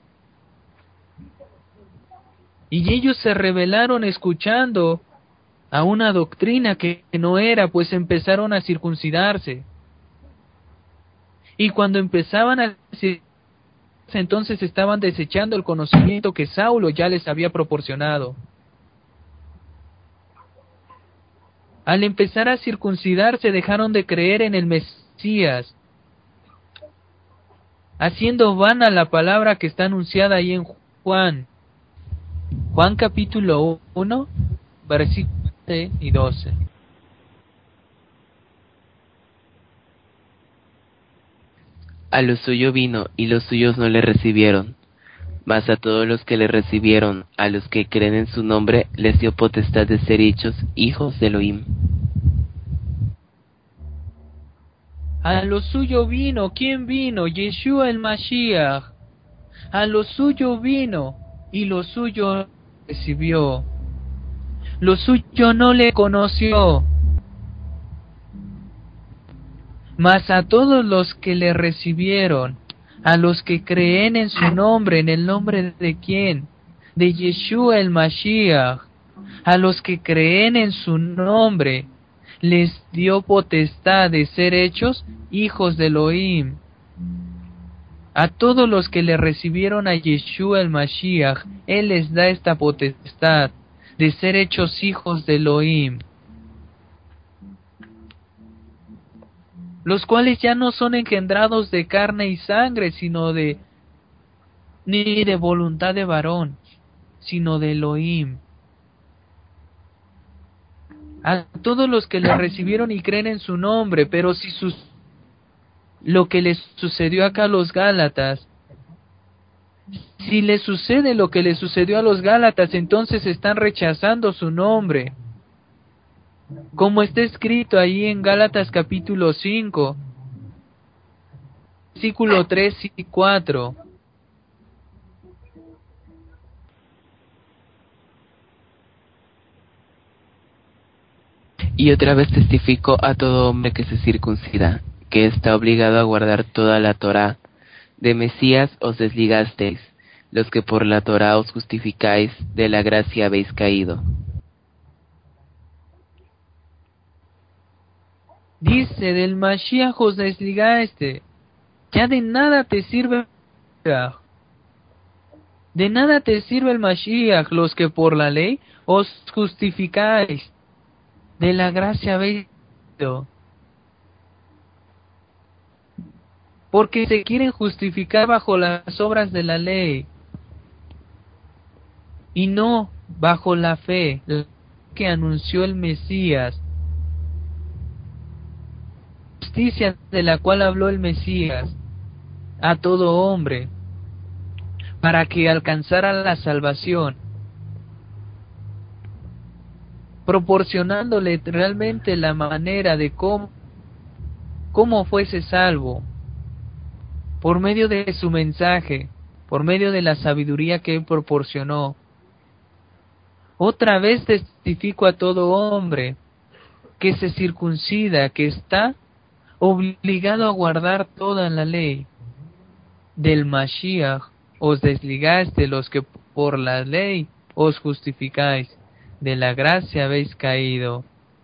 Y ellos se rebelaron escuchando a una doctrina que no era, pues empezaron a circuncidarse. Y cuando empezaban a circuncidarse, entonces estaban desechando el conocimiento que Saulo ya les había proporcionado. Al empezar a circuncidarse dejaron de creer en el Mesías, haciendo vana la palabra que está anunciada ahí en Juan. Juan capítulo uno, versículos doce y doce. A lo suyo vino, y los suyos no le recibieron. Mas a todos los que le recibieron, a los que creen en su nombre, les dio potestad de ser hechos hijos de Elohim. A lo suyo vino, ¿quién vino? Yeshua el Mashiach. A lo suyo vino, y lo suyo recibió. Lo suyo no le conoció. Mas a todos los que le recibieron, a los que creen en su nombre, ¿en el nombre de quién? De Yeshua el Mashiach. A los que creen en su nombre, les dio potestad de ser hechos hijos de Elohim. A todos los que le recibieron a Yeshua el Mashiach, Él les da esta potestad de ser hechos hijos de Elohim, los cuales ya no son engendrados de carne y sangre, sino de, ni de voluntad de varón, sino de Elohim. A todos los que le recibieron y creen en su nombre, pero si sus, lo que les sucedió acá a los Gálatas, si les sucede lo que les sucedió a los Gálatas, entonces están rechazando su nombre. Como está escrito ahí en Gálatas capítulo cinco, versículo tres y cuatro. Y otra vez testifico a todo hombre que se circuncida, que está obligado a guardar toda la Torá. De Mesías os desligasteis, los que por la Torá os justificáis, de la gracia habéis caído. Dice, del Mashiach os desligaste. Ya de nada te sirve el Mashiach. De nada te sirve el Mashiach, los que por la ley os justificáis. De la gracia habéis caído. Porque se quieren justificar bajo las obras de la ley. Y no bajo la fe que anunció el Mesías. Justicia de la cual habló el Mesías a todo hombre, para que alcanzara la salvación, proporcionándole realmente la manera de cómo, cómo fuese salvo, por medio de su mensaje, por medio de la sabiduría que él proporcionó. Otra vez testifico a todo hombre que se circuncida, que está obligado a guardar toda la ley. Del Mashiach os desligaste, los que por la ley os justificáis, de la gracia habéis caído.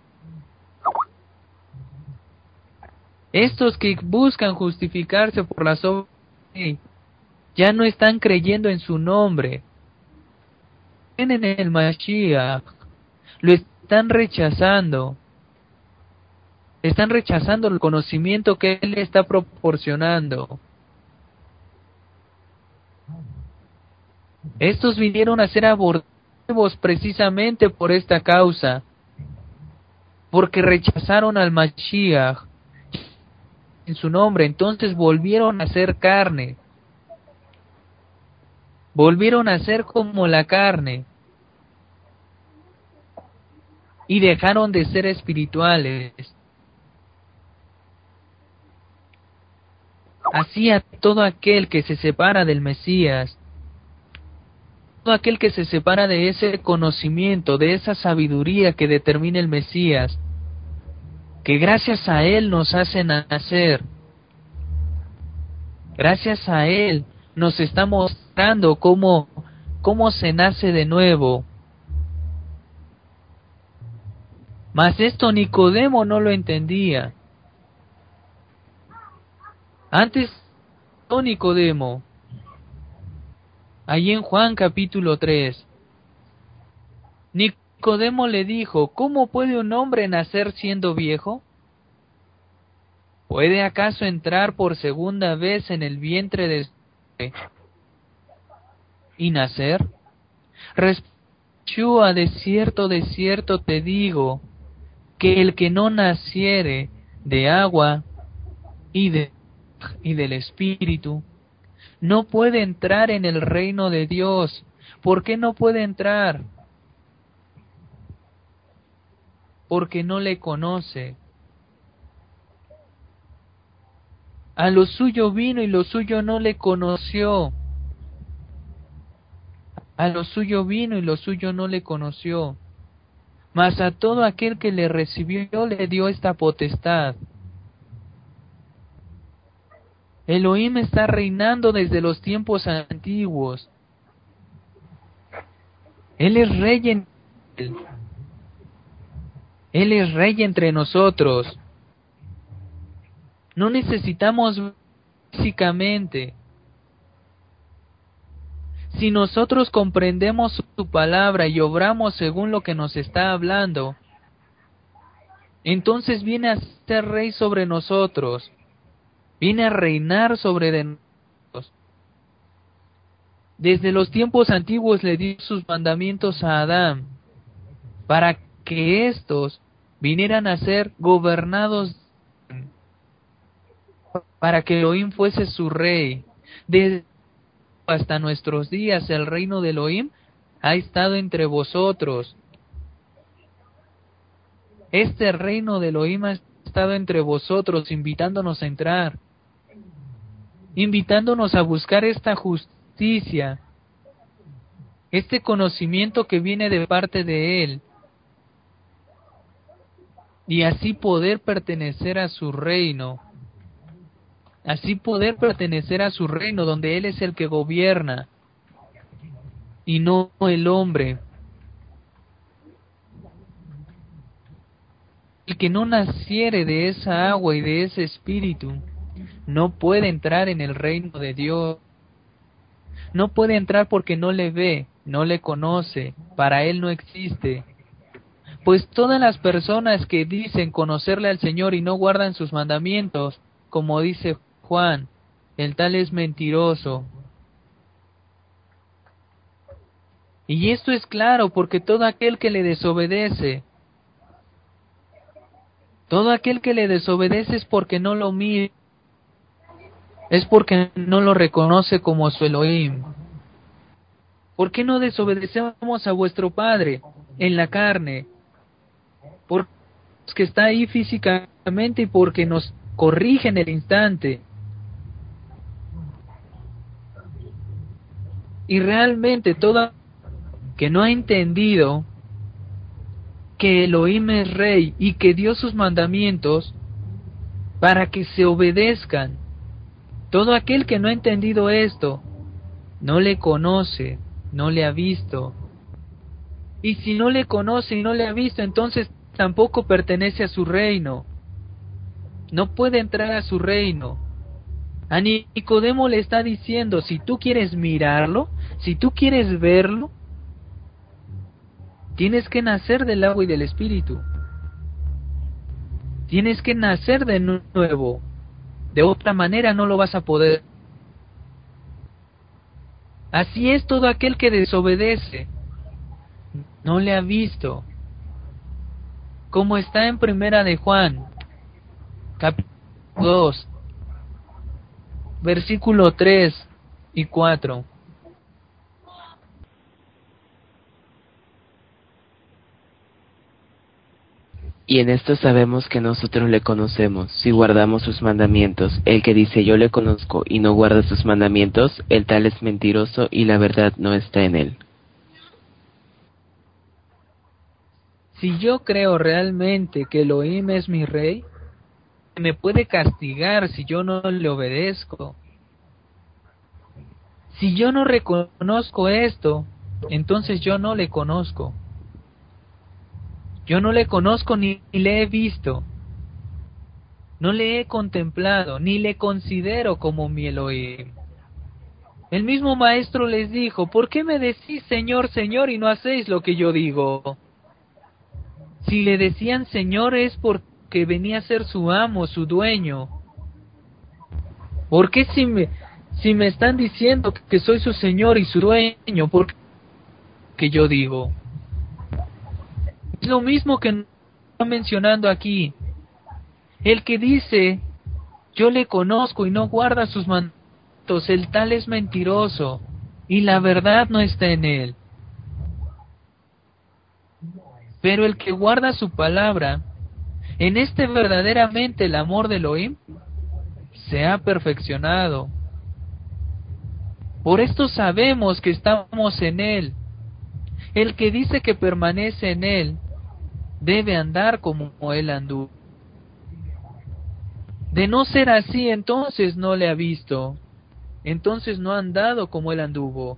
Estos que buscan justificarse por las obras de la ley, ya no están creyendo en su nombre, creen en el Mashiach, lo están rechazando, están rechazando el conocimiento que él está proporcionando. Estos vinieron a ser abortivos precisamente por esta causa, porque rechazaron al Mashiach en su nombre, entonces volvieron a ser carne, volvieron a ser como la carne, y dejaron de ser espirituales. Así a todo aquel que se separa del Mesías, todo aquel que se separa de ese conocimiento, de esa sabiduría que determina el Mesías, que gracias a él nos hace nacer, gracias a él nos está mostrando cómo, cómo se nace de nuevo. Mas esto Nicodemo no lo entendía. Antes, no Nicodemo, allí en Juan capítulo tres, Nicodemo le dijo, ¿cómo puede un hombre nacer siendo viejo? ¿Puede acaso entrar por segunda vez en el vientre de su madre y nacer? Respondió, de cierto, de cierto te digo, que el que no naciere de agua y, de, y del Espíritu, no puede entrar en el reino de Dios. ¿Por qué no puede entrar? Porque no le conoce. A lo suyo vino y lo suyo no le conoció. A lo suyo vino y lo suyo no le conoció. Mas a todo aquel que le recibió le dio esta potestad. Elohim está reinando desde los tiempos antiguos. Él es rey en él. Él es rey entre nosotros. No necesitamos físicamente. Si nosotros comprendemos su palabra y obramos según lo que nos está hablando, entonces viene a ser rey sobre nosotros, viene a reinar sobre de nosotros. Desde los tiempos antiguos le dio sus mandamientos a Adán, para que éstos vinieran a ser gobernados, para que Elohim fuese su rey. Desde hasta nuestros días el reino de Elohim ha estado entre vosotros. Este reino de Elohim ha estado entre vosotros, invitándonos a entrar. invitándonos a buscar esta justicia, este conocimiento que viene de parte de Él, y así poder pertenecer a su reino, así poder pertenecer a su reino donde Él es el que gobierna y no el hombre. El que no naciere de esa agua y de ese espíritu no puede entrar en el reino de Dios. No puede entrar porque no le ve, no le conoce, para Él no existe. Pues todas las personas que dicen conocerle al Señor y no guardan sus mandamientos, como dice Juan, el tal es mentiroso. Y esto es claro porque todo aquel que le desobedece, todo aquel que le desobedece es porque no lo mira, es porque no lo reconoce como su Elohim. ¿Por qué no desobedecemos a vuestro Padre en la carne? Porque está ahí físicamente y porque nos corrige en el instante. Y realmente todo que no ha entendido que Elohim es Rey y que dio sus mandamientos para que se obedezcan. Todo aquel que no ha entendido esto, no le conoce, no le ha visto. Y si no le conoce y no le ha visto, entonces tampoco pertenece a su reino. No puede entrar a su reino. A Nicodemo le está diciendo, si tú quieres mirarlo, si tú quieres verlo, tienes que nacer del agua y del espíritu. Tienes que nacer de nuevo. De otra manera no lo vas a poder. Así es todo aquel que desobedece. No le ha visto. Como está en Primera de Juan, capítulo dos, versículo tres y cuatro. Y en esto sabemos que nosotros le conocemos, si guardamos sus mandamientos. El que dice yo le conozco y no guarda sus mandamientos, el tal es mentiroso y la verdad no está en él. Si yo creo realmente que Elohim es mi rey, me puede castigar si yo no le obedezco. Si yo no reconozco esto, entonces yo no le conozco. Yo no le conozco ni le he visto. No le he contemplado, ni le considero como mi Elohim. El mismo maestro les dijo, ¿por qué me decís Señor, Señor y no hacéis lo que yo digo? Si le decían Señor es porque venía a ser su amo, su dueño. ¿Por qué si me, si me están diciendo que soy su Señor y su dueño, por qué yo digo? Es lo mismo que está mencionando aquí. El que dice, yo le conozco y no guarda sus mandamientos, el tal es mentiroso, y la verdad no está en él. Pero el que guarda su palabra, en este verdaderamente el amor de Elohim, se ha perfeccionado. Por esto sabemos que estamos en él. El que dice que permanece en él, debe andar como él anduvo. De no ser así, entonces no le ha visto, entonces no ha andado como él anduvo.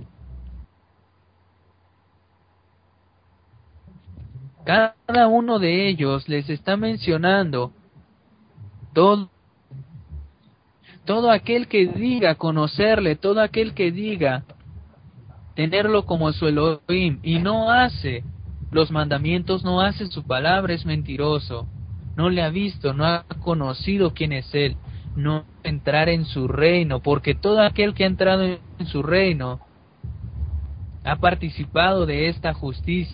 Cada uno de ellos les está mencionando todo, todo aquel que diga conocerle, todo aquel que diga tenerlo como su Elohim y no hace los mandamientos, no hace su palabra, es mentiroso. No le ha visto, no ha conocido quién es él, no entrar en su reino, porque todo aquel que ha entrado en su reino ha participado de esta justicia.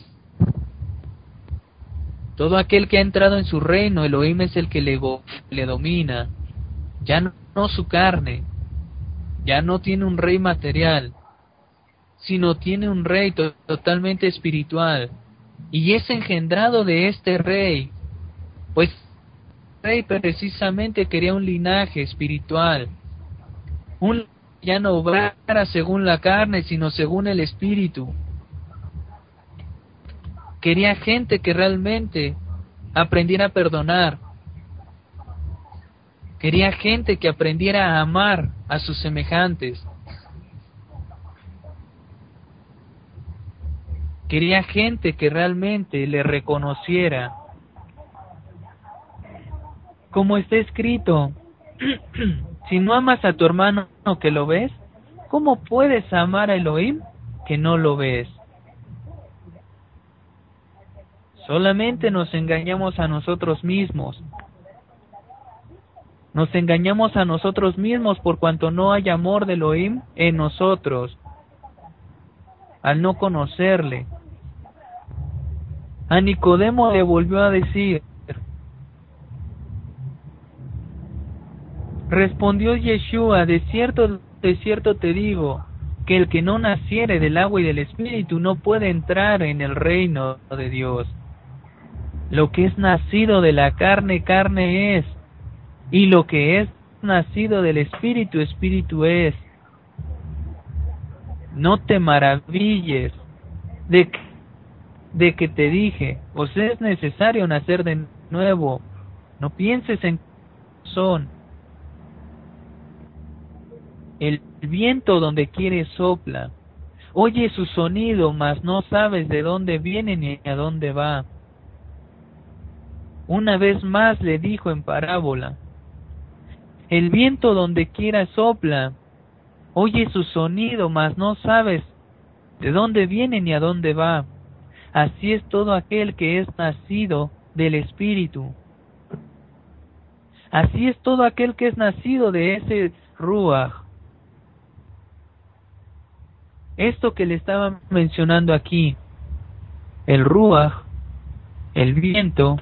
Todo aquel que ha entrado en su reino, Elohim es el que le, go, le domina. Ya no, no su carne, ya no tiene un rey material, sino tiene un rey to totalmente espiritual. Y es engendrado de este rey, pues el rey precisamente quería un linaje espiritual. Un ya no obrara según la carne, sino según el Espíritu. Quería gente que realmente aprendiera a perdonar. Quería gente que aprendiera a amar a sus semejantes. Quería gente que realmente le reconociera. Como está escrito, si no amas a tu hermano que lo ves, ¿cómo puedes amar a Elohim que no lo ves? Solamente nos engañamos a nosotros mismos. Nos engañamos a nosotros mismos por cuanto no hay amor de Elohim en nosotros, al no conocerle. A Nicodemo le volvió a decir, respondió Yeshua, de cierto, de cierto te digo, que el que no naciere del agua y del Espíritu no puede entrar en el reino de Dios. Lo que es nacido de la carne, carne es, y lo que es nacido del Espíritu, Espíritu es. No te maravilles de que, de que te dije, os es necesario nacer de nuevo. No pienses en son. El viento donde quiere sopla. Oye su sonido, mas no sabes de dónde viene ni a dónde va. Una vez más le dijo en parábola, el viento donde quiera sopla, oye su sonido, mas no sabes de dónde viene ni a dónde va. Así es todo aquel que es nacido del Espíritu. Así es todo aquel que es nacido de ese Ruach. Esto que le estaba mencionando aquí, el Ruach, el viento,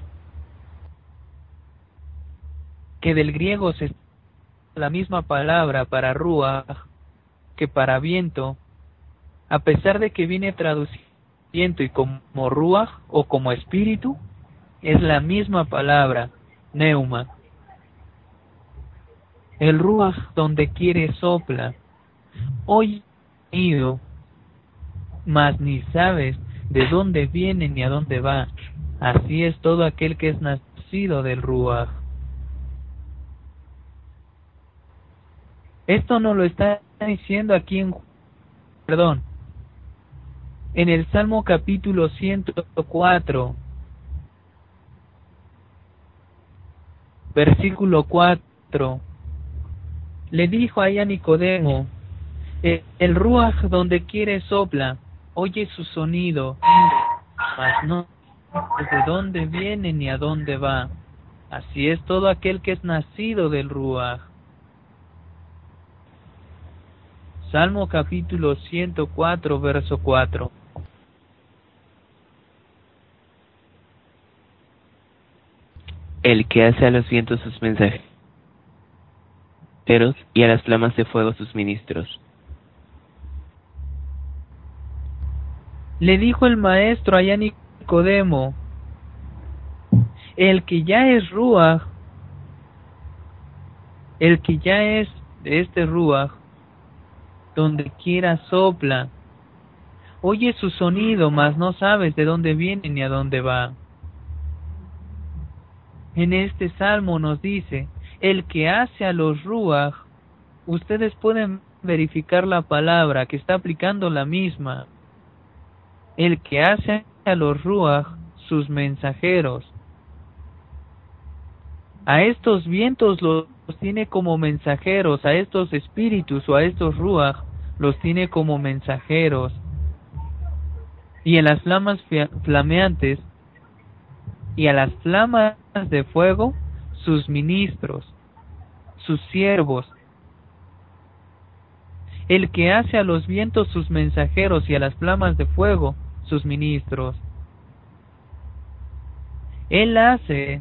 que del griego se la misma palabra para Ruach que para viento, a pesar de que viene traducido viento y como Ruach o como espíritu, es la misma palabra, Neuma. El Ruach donde quiere sopla, oye oído, mas ni sabes de dónde viene ni a dónde va. Así es todo aquel que es nacido del Ruach. Esto nos lo está diciendo aquí en, perdón, en el Salmo capítulo ciento cuatro, versículo cuatro. Le dijo ahí a Nicodemo, el, el Ruach donde quiere sopla, oye su sonido, mas no desde dónde viene ni a dónde va. Así es todo aquel que es nacido del Ruach. Salmo capítulo ciento cuatro, verso cuatro. El que hace a los vientos sus mensajeros y a las flamas de fuego sus ministros. Le dijo el maestro allá a Nicodemo, el que ya es Ruach, el que ya es de este Ruach, donde quiera sopla, oye su sonido, mas no sabes de dónde viene ni a dónde va. En este salmo nos dice, el que hace a los Ruach, ustedes pueden verificar la palabra que está aplicando la misma, el que hace a los Ruach sus mensajeros. A estos vientos los tiene como mensajeros, a estos espíritus o a estos Ruach los tiene como mensajeros. Y en las flamas flameantes y a las flamas de fuego, sus ministros, sus siervos. El que hace a los vientos sus mensajeros y a las flamas de fuego, sus ministros. Él hace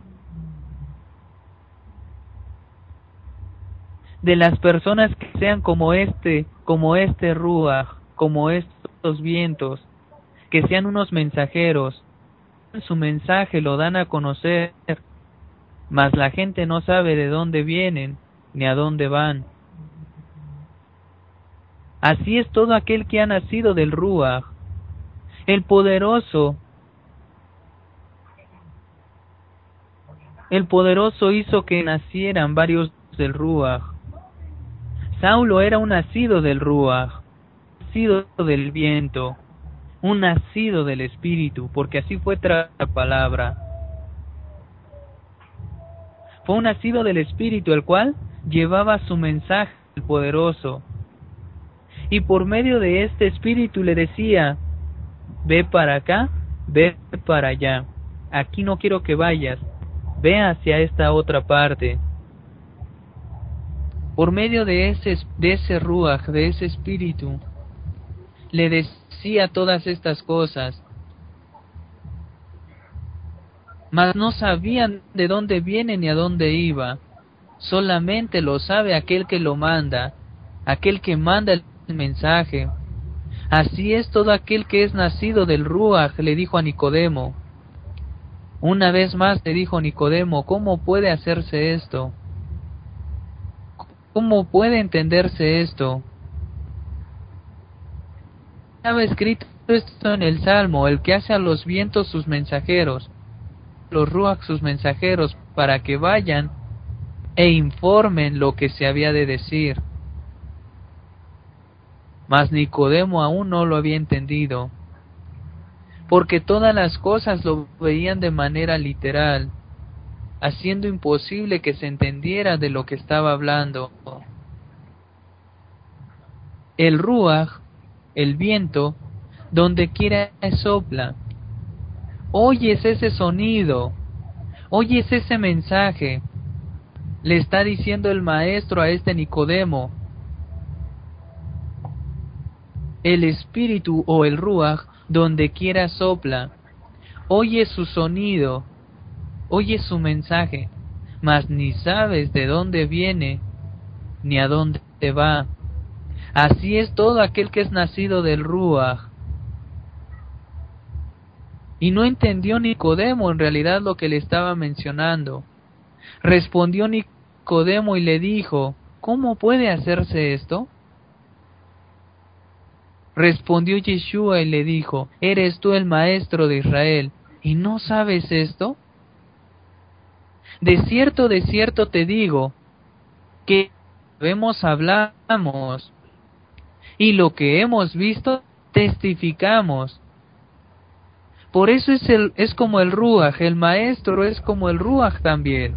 de las personas que sean como este, como este Ruach, como estos vientos, que sean unos mensajeros. Su mensaje lo dan a conocer, mas la gente no sabe de dónde vienen ni a dónde van. Así es todo aquel que ha nacido del Ruach. El poderoso, el poderoso hizo que nacieran varios del Ruach. Saulo era un nacido del Ruach, nacido del viento, un nacido del Espíritu, porque así fue tras la palabra. Fue un nacido del Espíritu, el cual llevaba su mensaje al poderoso. Y por medio de este Espíritu le decía, ve para acá, ve para allá. Aquí no quiero que vayas, ve hacia esta otra parte. Por medio de ese, de ese Ruach, de ese Espíritu, le decía todas estas cosas. Mas no sabían de dónde viene ni a dónde iba. Solamente lo sabe aquel que lo manda, aquel que manda el mensaje. Así es todo aquel que es nacido del Ruach, le dijo a Nicodemo. Una vez más le dijo Nicodemo, ¿cómo puede hacerse esto? ¿Cómo puede entenderse esto? Estaba escrito esto en el Salmo, el que hace a los vientos sus mensajeros, los Ruach sus mensajeros, para que vayan e informen lo que se había de decir. Mas Nicodemo aún no lo había entendido, porque todas las cosas lo veían de manera literal, haciendo imposible que se entendiera de lo que estaba hablando. El Ruach, el viento, donde quiera sopla. Oyes ese sonido, oyes ese mensaje. Le está diciendo el maestro a este Nicodemo. El espíritu o el Ruach, donde quiera sopla. Oyes su sonido, oyes su mensaje, mas ni sabes de dónde viene, ni a dónde va. Así es todo aquel que es nacido del Ruach. Y no entendió Nicodemo en realidad lo que le estaba mencionando. Respondió Nicodemo y le dijo, ¿cómo puede hacerse esto? Respondió Yeshua y le dijo, ¿eres tú el maestro de Israel y no sabes esto? De cierto, de cierto te digo, que vemos hablamos, y lo que hemos visto testificamos. Por eso es, el, es como el Ruach, el maestro es como el Ruach también.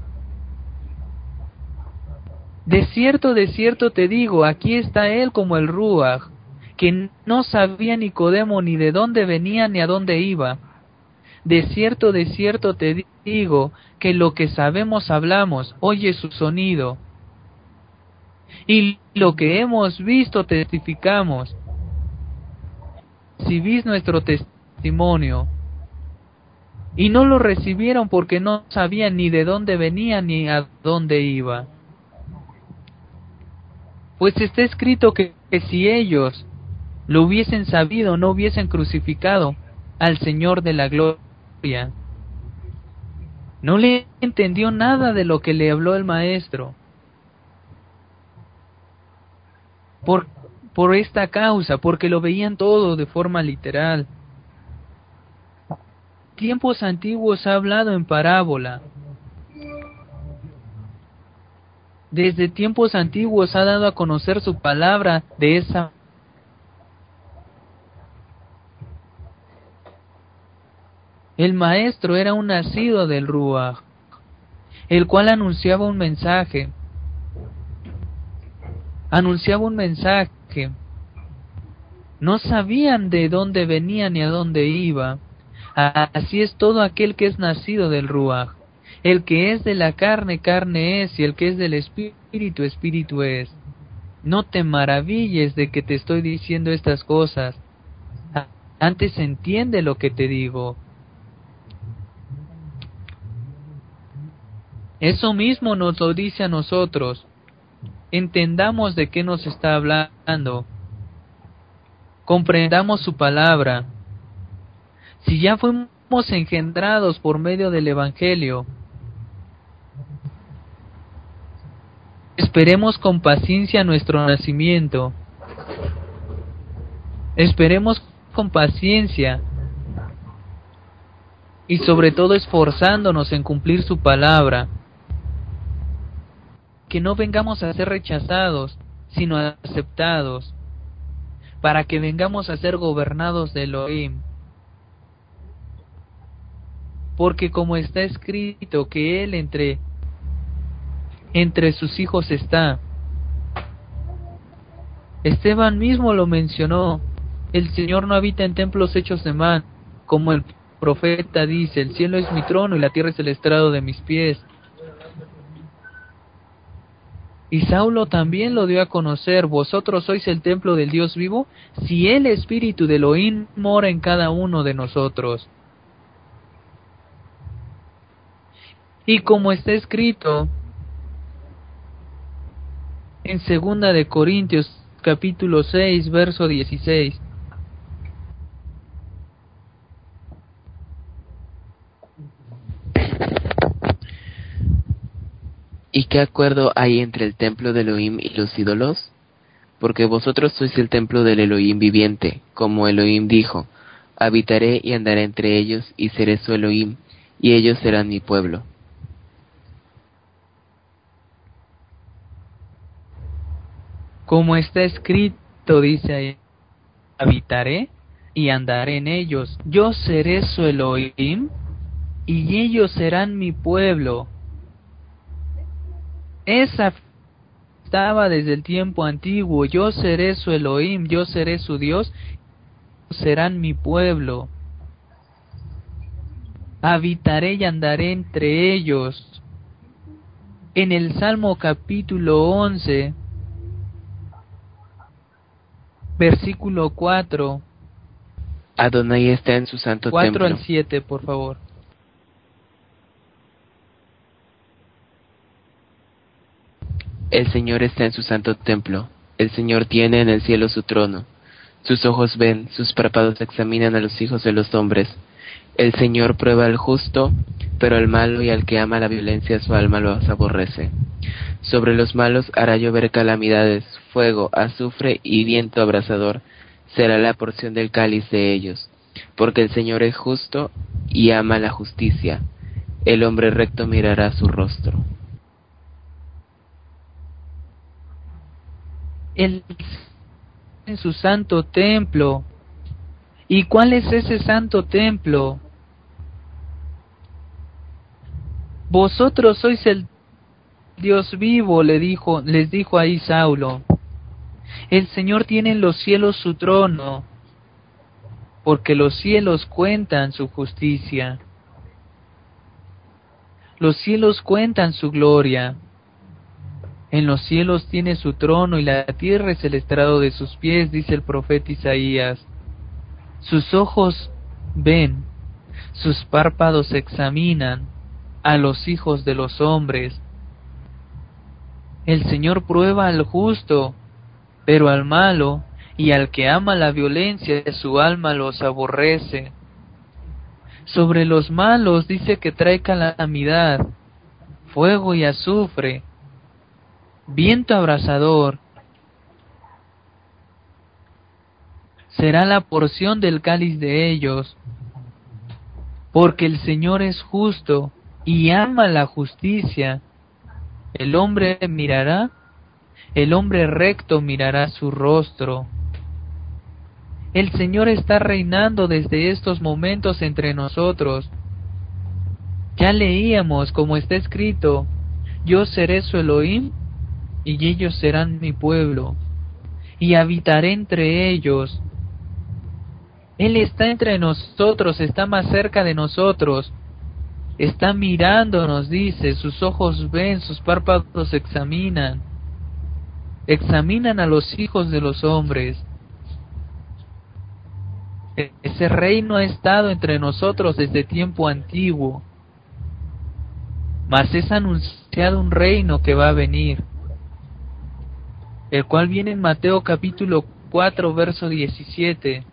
De cierto, de cierto te digo, aquí está él como el Ruach, que no sabía Nicodemo ni de dónde venía ni a dónde iba. De cierto, de cierto te digo, que lo que sabemos hablamos, oye su sonido. Y lo que hemos visto testificamos. Si vis nuestro testimonio. Y no lo recibieron porque no sabían ni de dónde venía ni a dónde iba. Pues está escrito que, que si ellos lo hubiesen sabido, no hubiesen crucificado al Señor de la gloria. No le entendió nada de lo que le habló el maestro. Por, por esta causa, porque lo veían todo de forma literal. Tiempos antiguos ha hablado en parábola. Desde tiempos antiguos ha dado a conocer su palabra de esa. El maestro era un nacido del Ruach, el cual anunciaba un mensaje. Anunciaba un mensaje. No sabían de dónde venía ni a dónde iba. Así es todo aquel que es nacido del Ruach. El que es de la carne, carne es, y el que es del espíritu, espíritu es. No te maravilles de que te estoy diciendo estas cosas. Antes entiende lo que te digo. Eso mismo nos lo dice a nosotros. Entendamos de qué nos está hablando. Comprendamos su palabra. Si ya fuimos engendrados por medio del Evangelio, esperemos con paciencia nuestro nacimiento. Esperemos con paciencia y sobre todo esforzándonos en cumplir su palabra. Que no vengamos a ser rechazados, sino aceptados, para que vengamos a ser gobernados de Elohim. Porque como está escrito que Él entre, entre sus hijos está. Esteban mismo lo mencionó, el Señor no habita en templos hechos de man, como el profeta dice, el cielo es mi trono y la tierra es el estrado de mis pies. Y Saulo también lo dio a conocer, vosotros sois el templo del Dios vivo, si el Espíritu de Elohim mora en cada uno de nosotros. Y como está escrito en segunda de Corintios capítulo seis, verso dieciséis. ¿Y qué acuerdo hay entre el templo de Elohim y los ídolos? Porque vosotros sois el templo del Elohim viviente, como Elohim dijo, habitaré y andaré entre ellos y seré su Elohim, y ellos serán mi pueblo. Como está escrito, dice ahí, habitaré y andaré en ellos, yo seré su Elohim y ellos serán mi pueblo. Esa estaba desde el tiempo antiguo, yo seré su Elohim, yo seré su Dios, serán mi pueblo. Habitaré y andaré entre ellos. En el Salmo capítulo once, versículo cuatro. Adonai está en su santo cuatro templo. al siete, por favor. El Señor está en su santo templo. El Señor tiene en el cielo su trono. Sus ojos ven, sus párpados examinan a los hijos de los hombres. El Señor prueba al justo, pero al malo y al que ama la violencia su alma los aborrece. Sobre los malos hará llover calamidades, fuego, azufre y viento abrasador será la porción del cáliz de ellos. Porque el Señor es justo y ama la justicia. El hombre recto mirará su rostro. Él en su santo templo. ¿Y cuál es ese santo templo? Vosotros sois el Dios vivo, le dijo, les dijo ahí Saulo. El Señor tiene en los cielos su trono, porque los cielos cuentan su justicia. Los cielos cuentan su gloria. En los cielos tiene su trono y la tierra es el estrado de sus pies, dice el profeta Isaías. Sus ojos ven, sus párpados examinan a los hijos de los hombres. El Señor prueba al justo, pero al malo y al que ama la violencia su alma los aborrece. Sobre los malos dice que trae calamidad, fuego y azufre, viento abrasador. Será la porción del cáliz de ellos, porque el Señor es justo y ama la justicia. El hombre mirará, el hombre recto mirará su rostro. El Señor está reinando desde estos momentos entre nosotros. Ya leíamos como está escrito, yo seré su Elohim y ellos serán mi pueblo, y habitaré entre ellos. Él está entre nosotros, está más cerca de nosotros, está mirándonos, dice, sus ojos ven, sus párpados examinan, examinan a los hijos de los hombres. Ese reino ha estado entre nosotros desde tiempo antiguo, mas es anunciado un reino que va a venir, el cual viene en Mateo capítulo cuatro, verso diecisiete.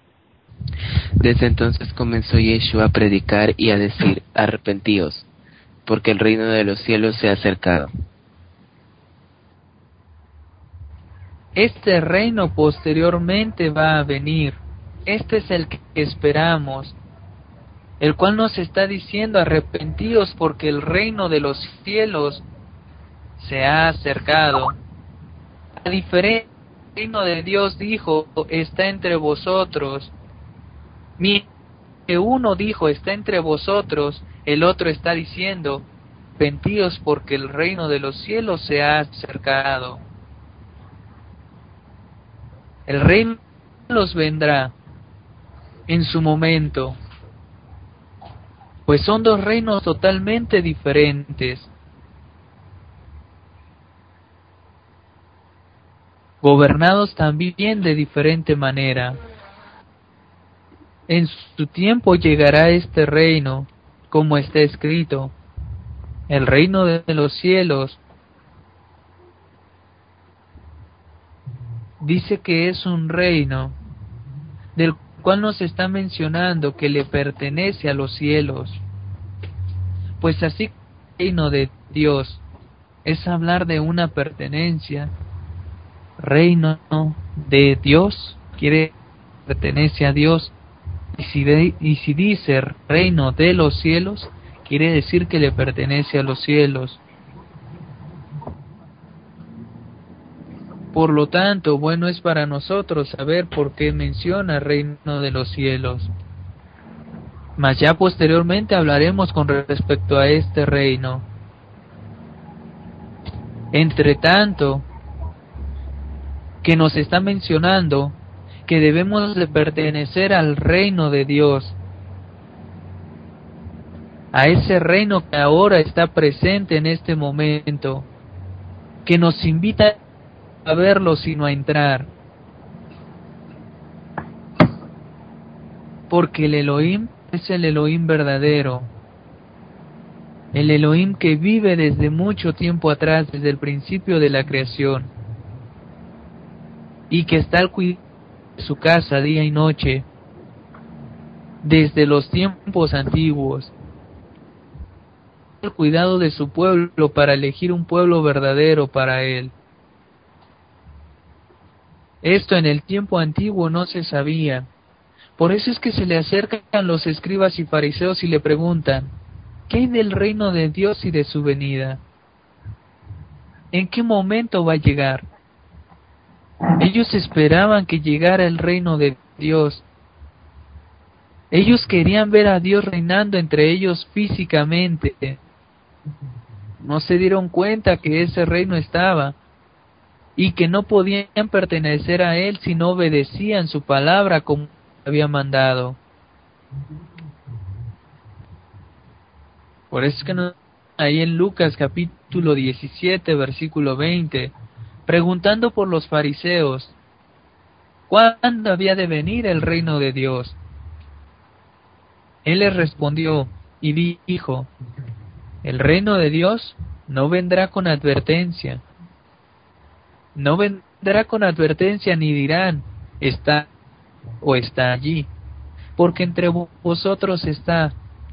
Desde entonces comenzó Yeshua a predicar y a decir, arrepentíos, porque el reino de los cielos se ha acercado. Este reino posteriormente va a venir. Este es el que esperamos, el cual nos está diciendo: arrepentíos porque el reino de los cielos se ha acercado. A diferencia, el reino de Dios, dijo, está entre vosotros. Mientras que uno dijo está entre vosotros, el otro está diciendo: arrepentíos porque el reino de los cielos se ha acercado. El reino los vendrá en su momento, pues son dos reinos totalmente diferentes, gobernados también de diferente manera. En su tiempo llegará este reino, como está escrito, el reino de los cielos. Dice que es un reino del cual nos está mencionando que le pertenece a los cielos. Pues así, el reino de Dios es hablar de una pertenencia. Reino de Dios quiere pertenece a Dios, y si, de, y si dice reino de los cielos, quiere decir que le pertenece a los cielos. Por lo tanto, bueno es para nosotros saber por qué menciona reino de los cielos. Mas ya posteriormente hablaremos con respecto a este reino. Entre tanto, que nos está mencionando que debemos de pertenecer al reino de Dios, a ese reino que ahora está presente en este momento, que nos invita a verlo sino a entrar, porque el Elohim es el Elohim verdadero, el Elohim que vive desde mucho tiempo atrás, desde el principio de la creación, y que está al cuidado de su casa día y noche, desde los tiempos antiguos, al cuidado de su pueblo para elegir un pueblo verdadero para él. Esto en el tiempo antiguo no se sabía. Por eso es que se le acercan los escribas y fariseos y le preguntan: ¿qué hay del reino de Dios y de su venida? ¿En qué momento va a llegar? Ellos esperaban que llegara el reino de Dios. Ellos querían ver a Dios reinando entre ellos físicamente. No se dieron cuenta que ese reino estaba y que no podían pertenecer a Él si no obedecían su palabra como había mandado. Por eso es que no, ahí en Lucas capítulo diecisiete, versículo veinte, preguntando por los fariseos, ¿cuándo había de venir el reino de Dios? Él les respondió y dijo: el reino de Dios no vendrá con advertencia, no vendrá con advertencia ni dirán está o está allí, porque entre vosotros está.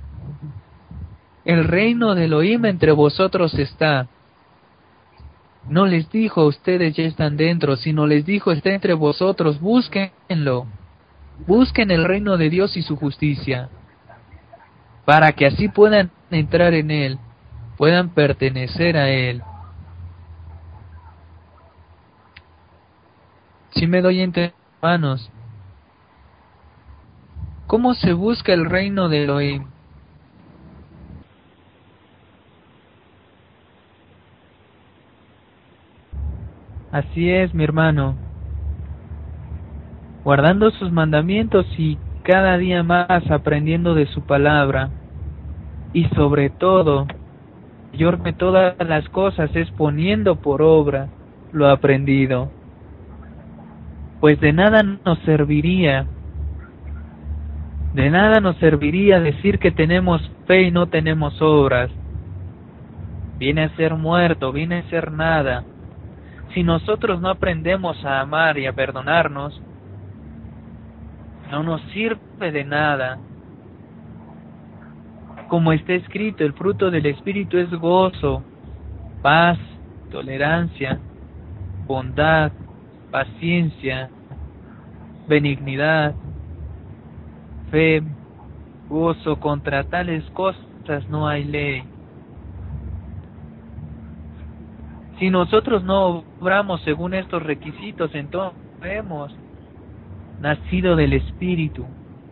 El reino de Elohim entre vosotros está. No les dijo ustedes ya están dentro, sino les dijo está entre vosotros, búsquenlo. Busquen el reino de Dios y su justicia, para que así puedan entrar en él, puedan pertenecer a él. Si me doy entre manos, ¿cómo se busca el reino de Elohim? Así es, mi hermano, guardando sus mandamientos y cada día más aprendiendo de su palabra, y sobre todo, mayor que todas las cosas es poniendo por obra lo aprendido, pues de nada nos serviría, de nada nos serviría decir que tenemos fe y no tenemos obras. Viene a ser muerto, viene a ser nada. Si nosotros no aprendemos a amar y a perdonarnos, no nos sirve de nada. Como está escrito, el fruto del Espíritu es gozo, paz, tolerancia, bondad, paciencia, benignidad, fe, gozo. Contra tales cosas no hay ley. Si nosotros no obramos según estos requisitos, entonces hemos nacido del Espíritu.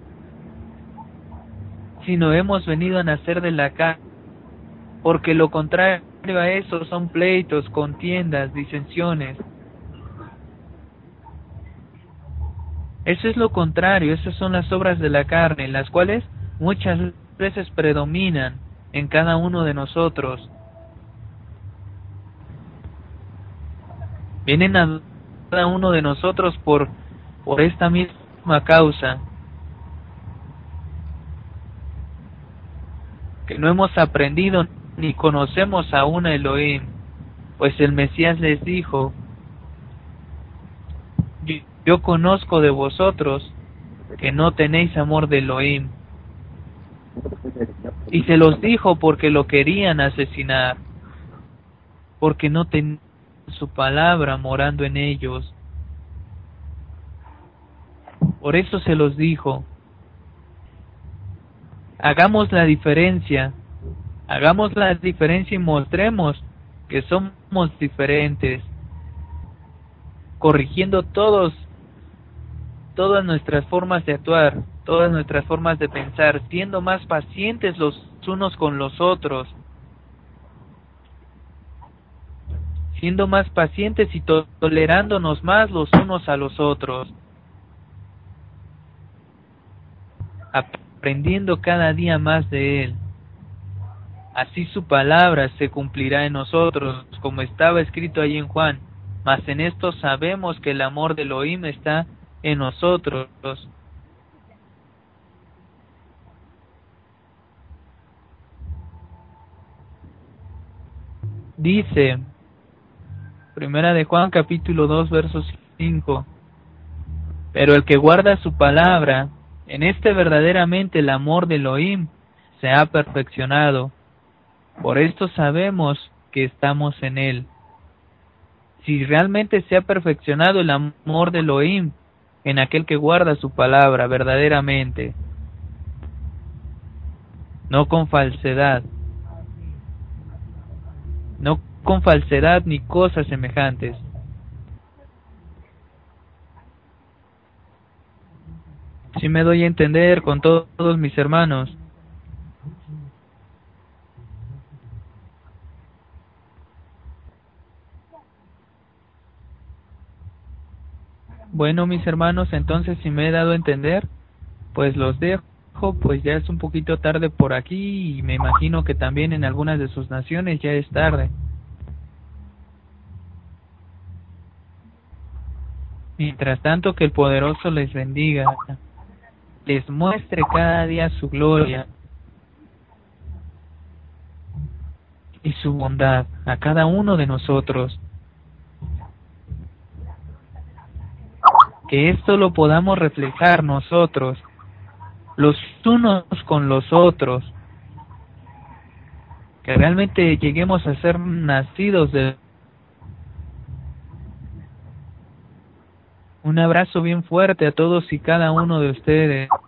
Si no hemos venido a nacer de la carne, porque lo contrario a eso son pleitos, contiendas, disensiones. Eso es lo contrario, esas son las obras de la carne, las cuales muchas veces predominan en cada uno de nosotros. Vienen a cada uno de nosotros por, por esta misma causa, que no hemos aprendido ni conocemos aún a Elohim, pues el Mesías les dijo: yo, yo conozco de vosotros que no tenéis amor de Elohim. Y se los dijo porque lo querían asesinar, porque no tenían su palabra morando en ellos. Por eso se los dijo. Hagamos la diferencia, hagamos la diferencia y mostremos que somos diferentes, corrigiendo todos, todas nuestras formas de actuar, todas nuestras formas de pensar, siendo más pacientes los unos con los otros, siendo más pacientes y to- tolerándonos más los unos a los otros, aprendiendo cada día más de Él. Así su palabra se cumplirá en nosotros, como estaba escrito allí en Juan. Mas en esto sabemos que el amor de Elohim está en nosotros. Dice, Primera de Juan capítulo dos verso cinco, pero el que guarda su palabra, en este verdaderamente el amor de Elohim se ha perfeccionado. Por esto sabemos que estamos en él. Si realmente se ha perfeccionado el amor de Elohim en aquel que guarda su palabra verdaderamente, no con falsedad, no con falsedad ni cosas semejantes. Si me doy a entender con to- todos mis hermanos. Bueno, mis hermanos, entonces si me he dado a entender, pues los dejo, pues ya es un poquito tarde por aquí y me imagino que también en algunas de sus naciones ya es tarde. Mientras tanto, que el poderoso les bendiga, les muestre cada día su gloria y su bondad a cada uno de nosotros. Que esto lo podamos reflejar nosotros, los unos con los otros. Que realmente lleguemos a ser nacidos de... Un abrazo bien fuerte a todos y cada uno de ustedes.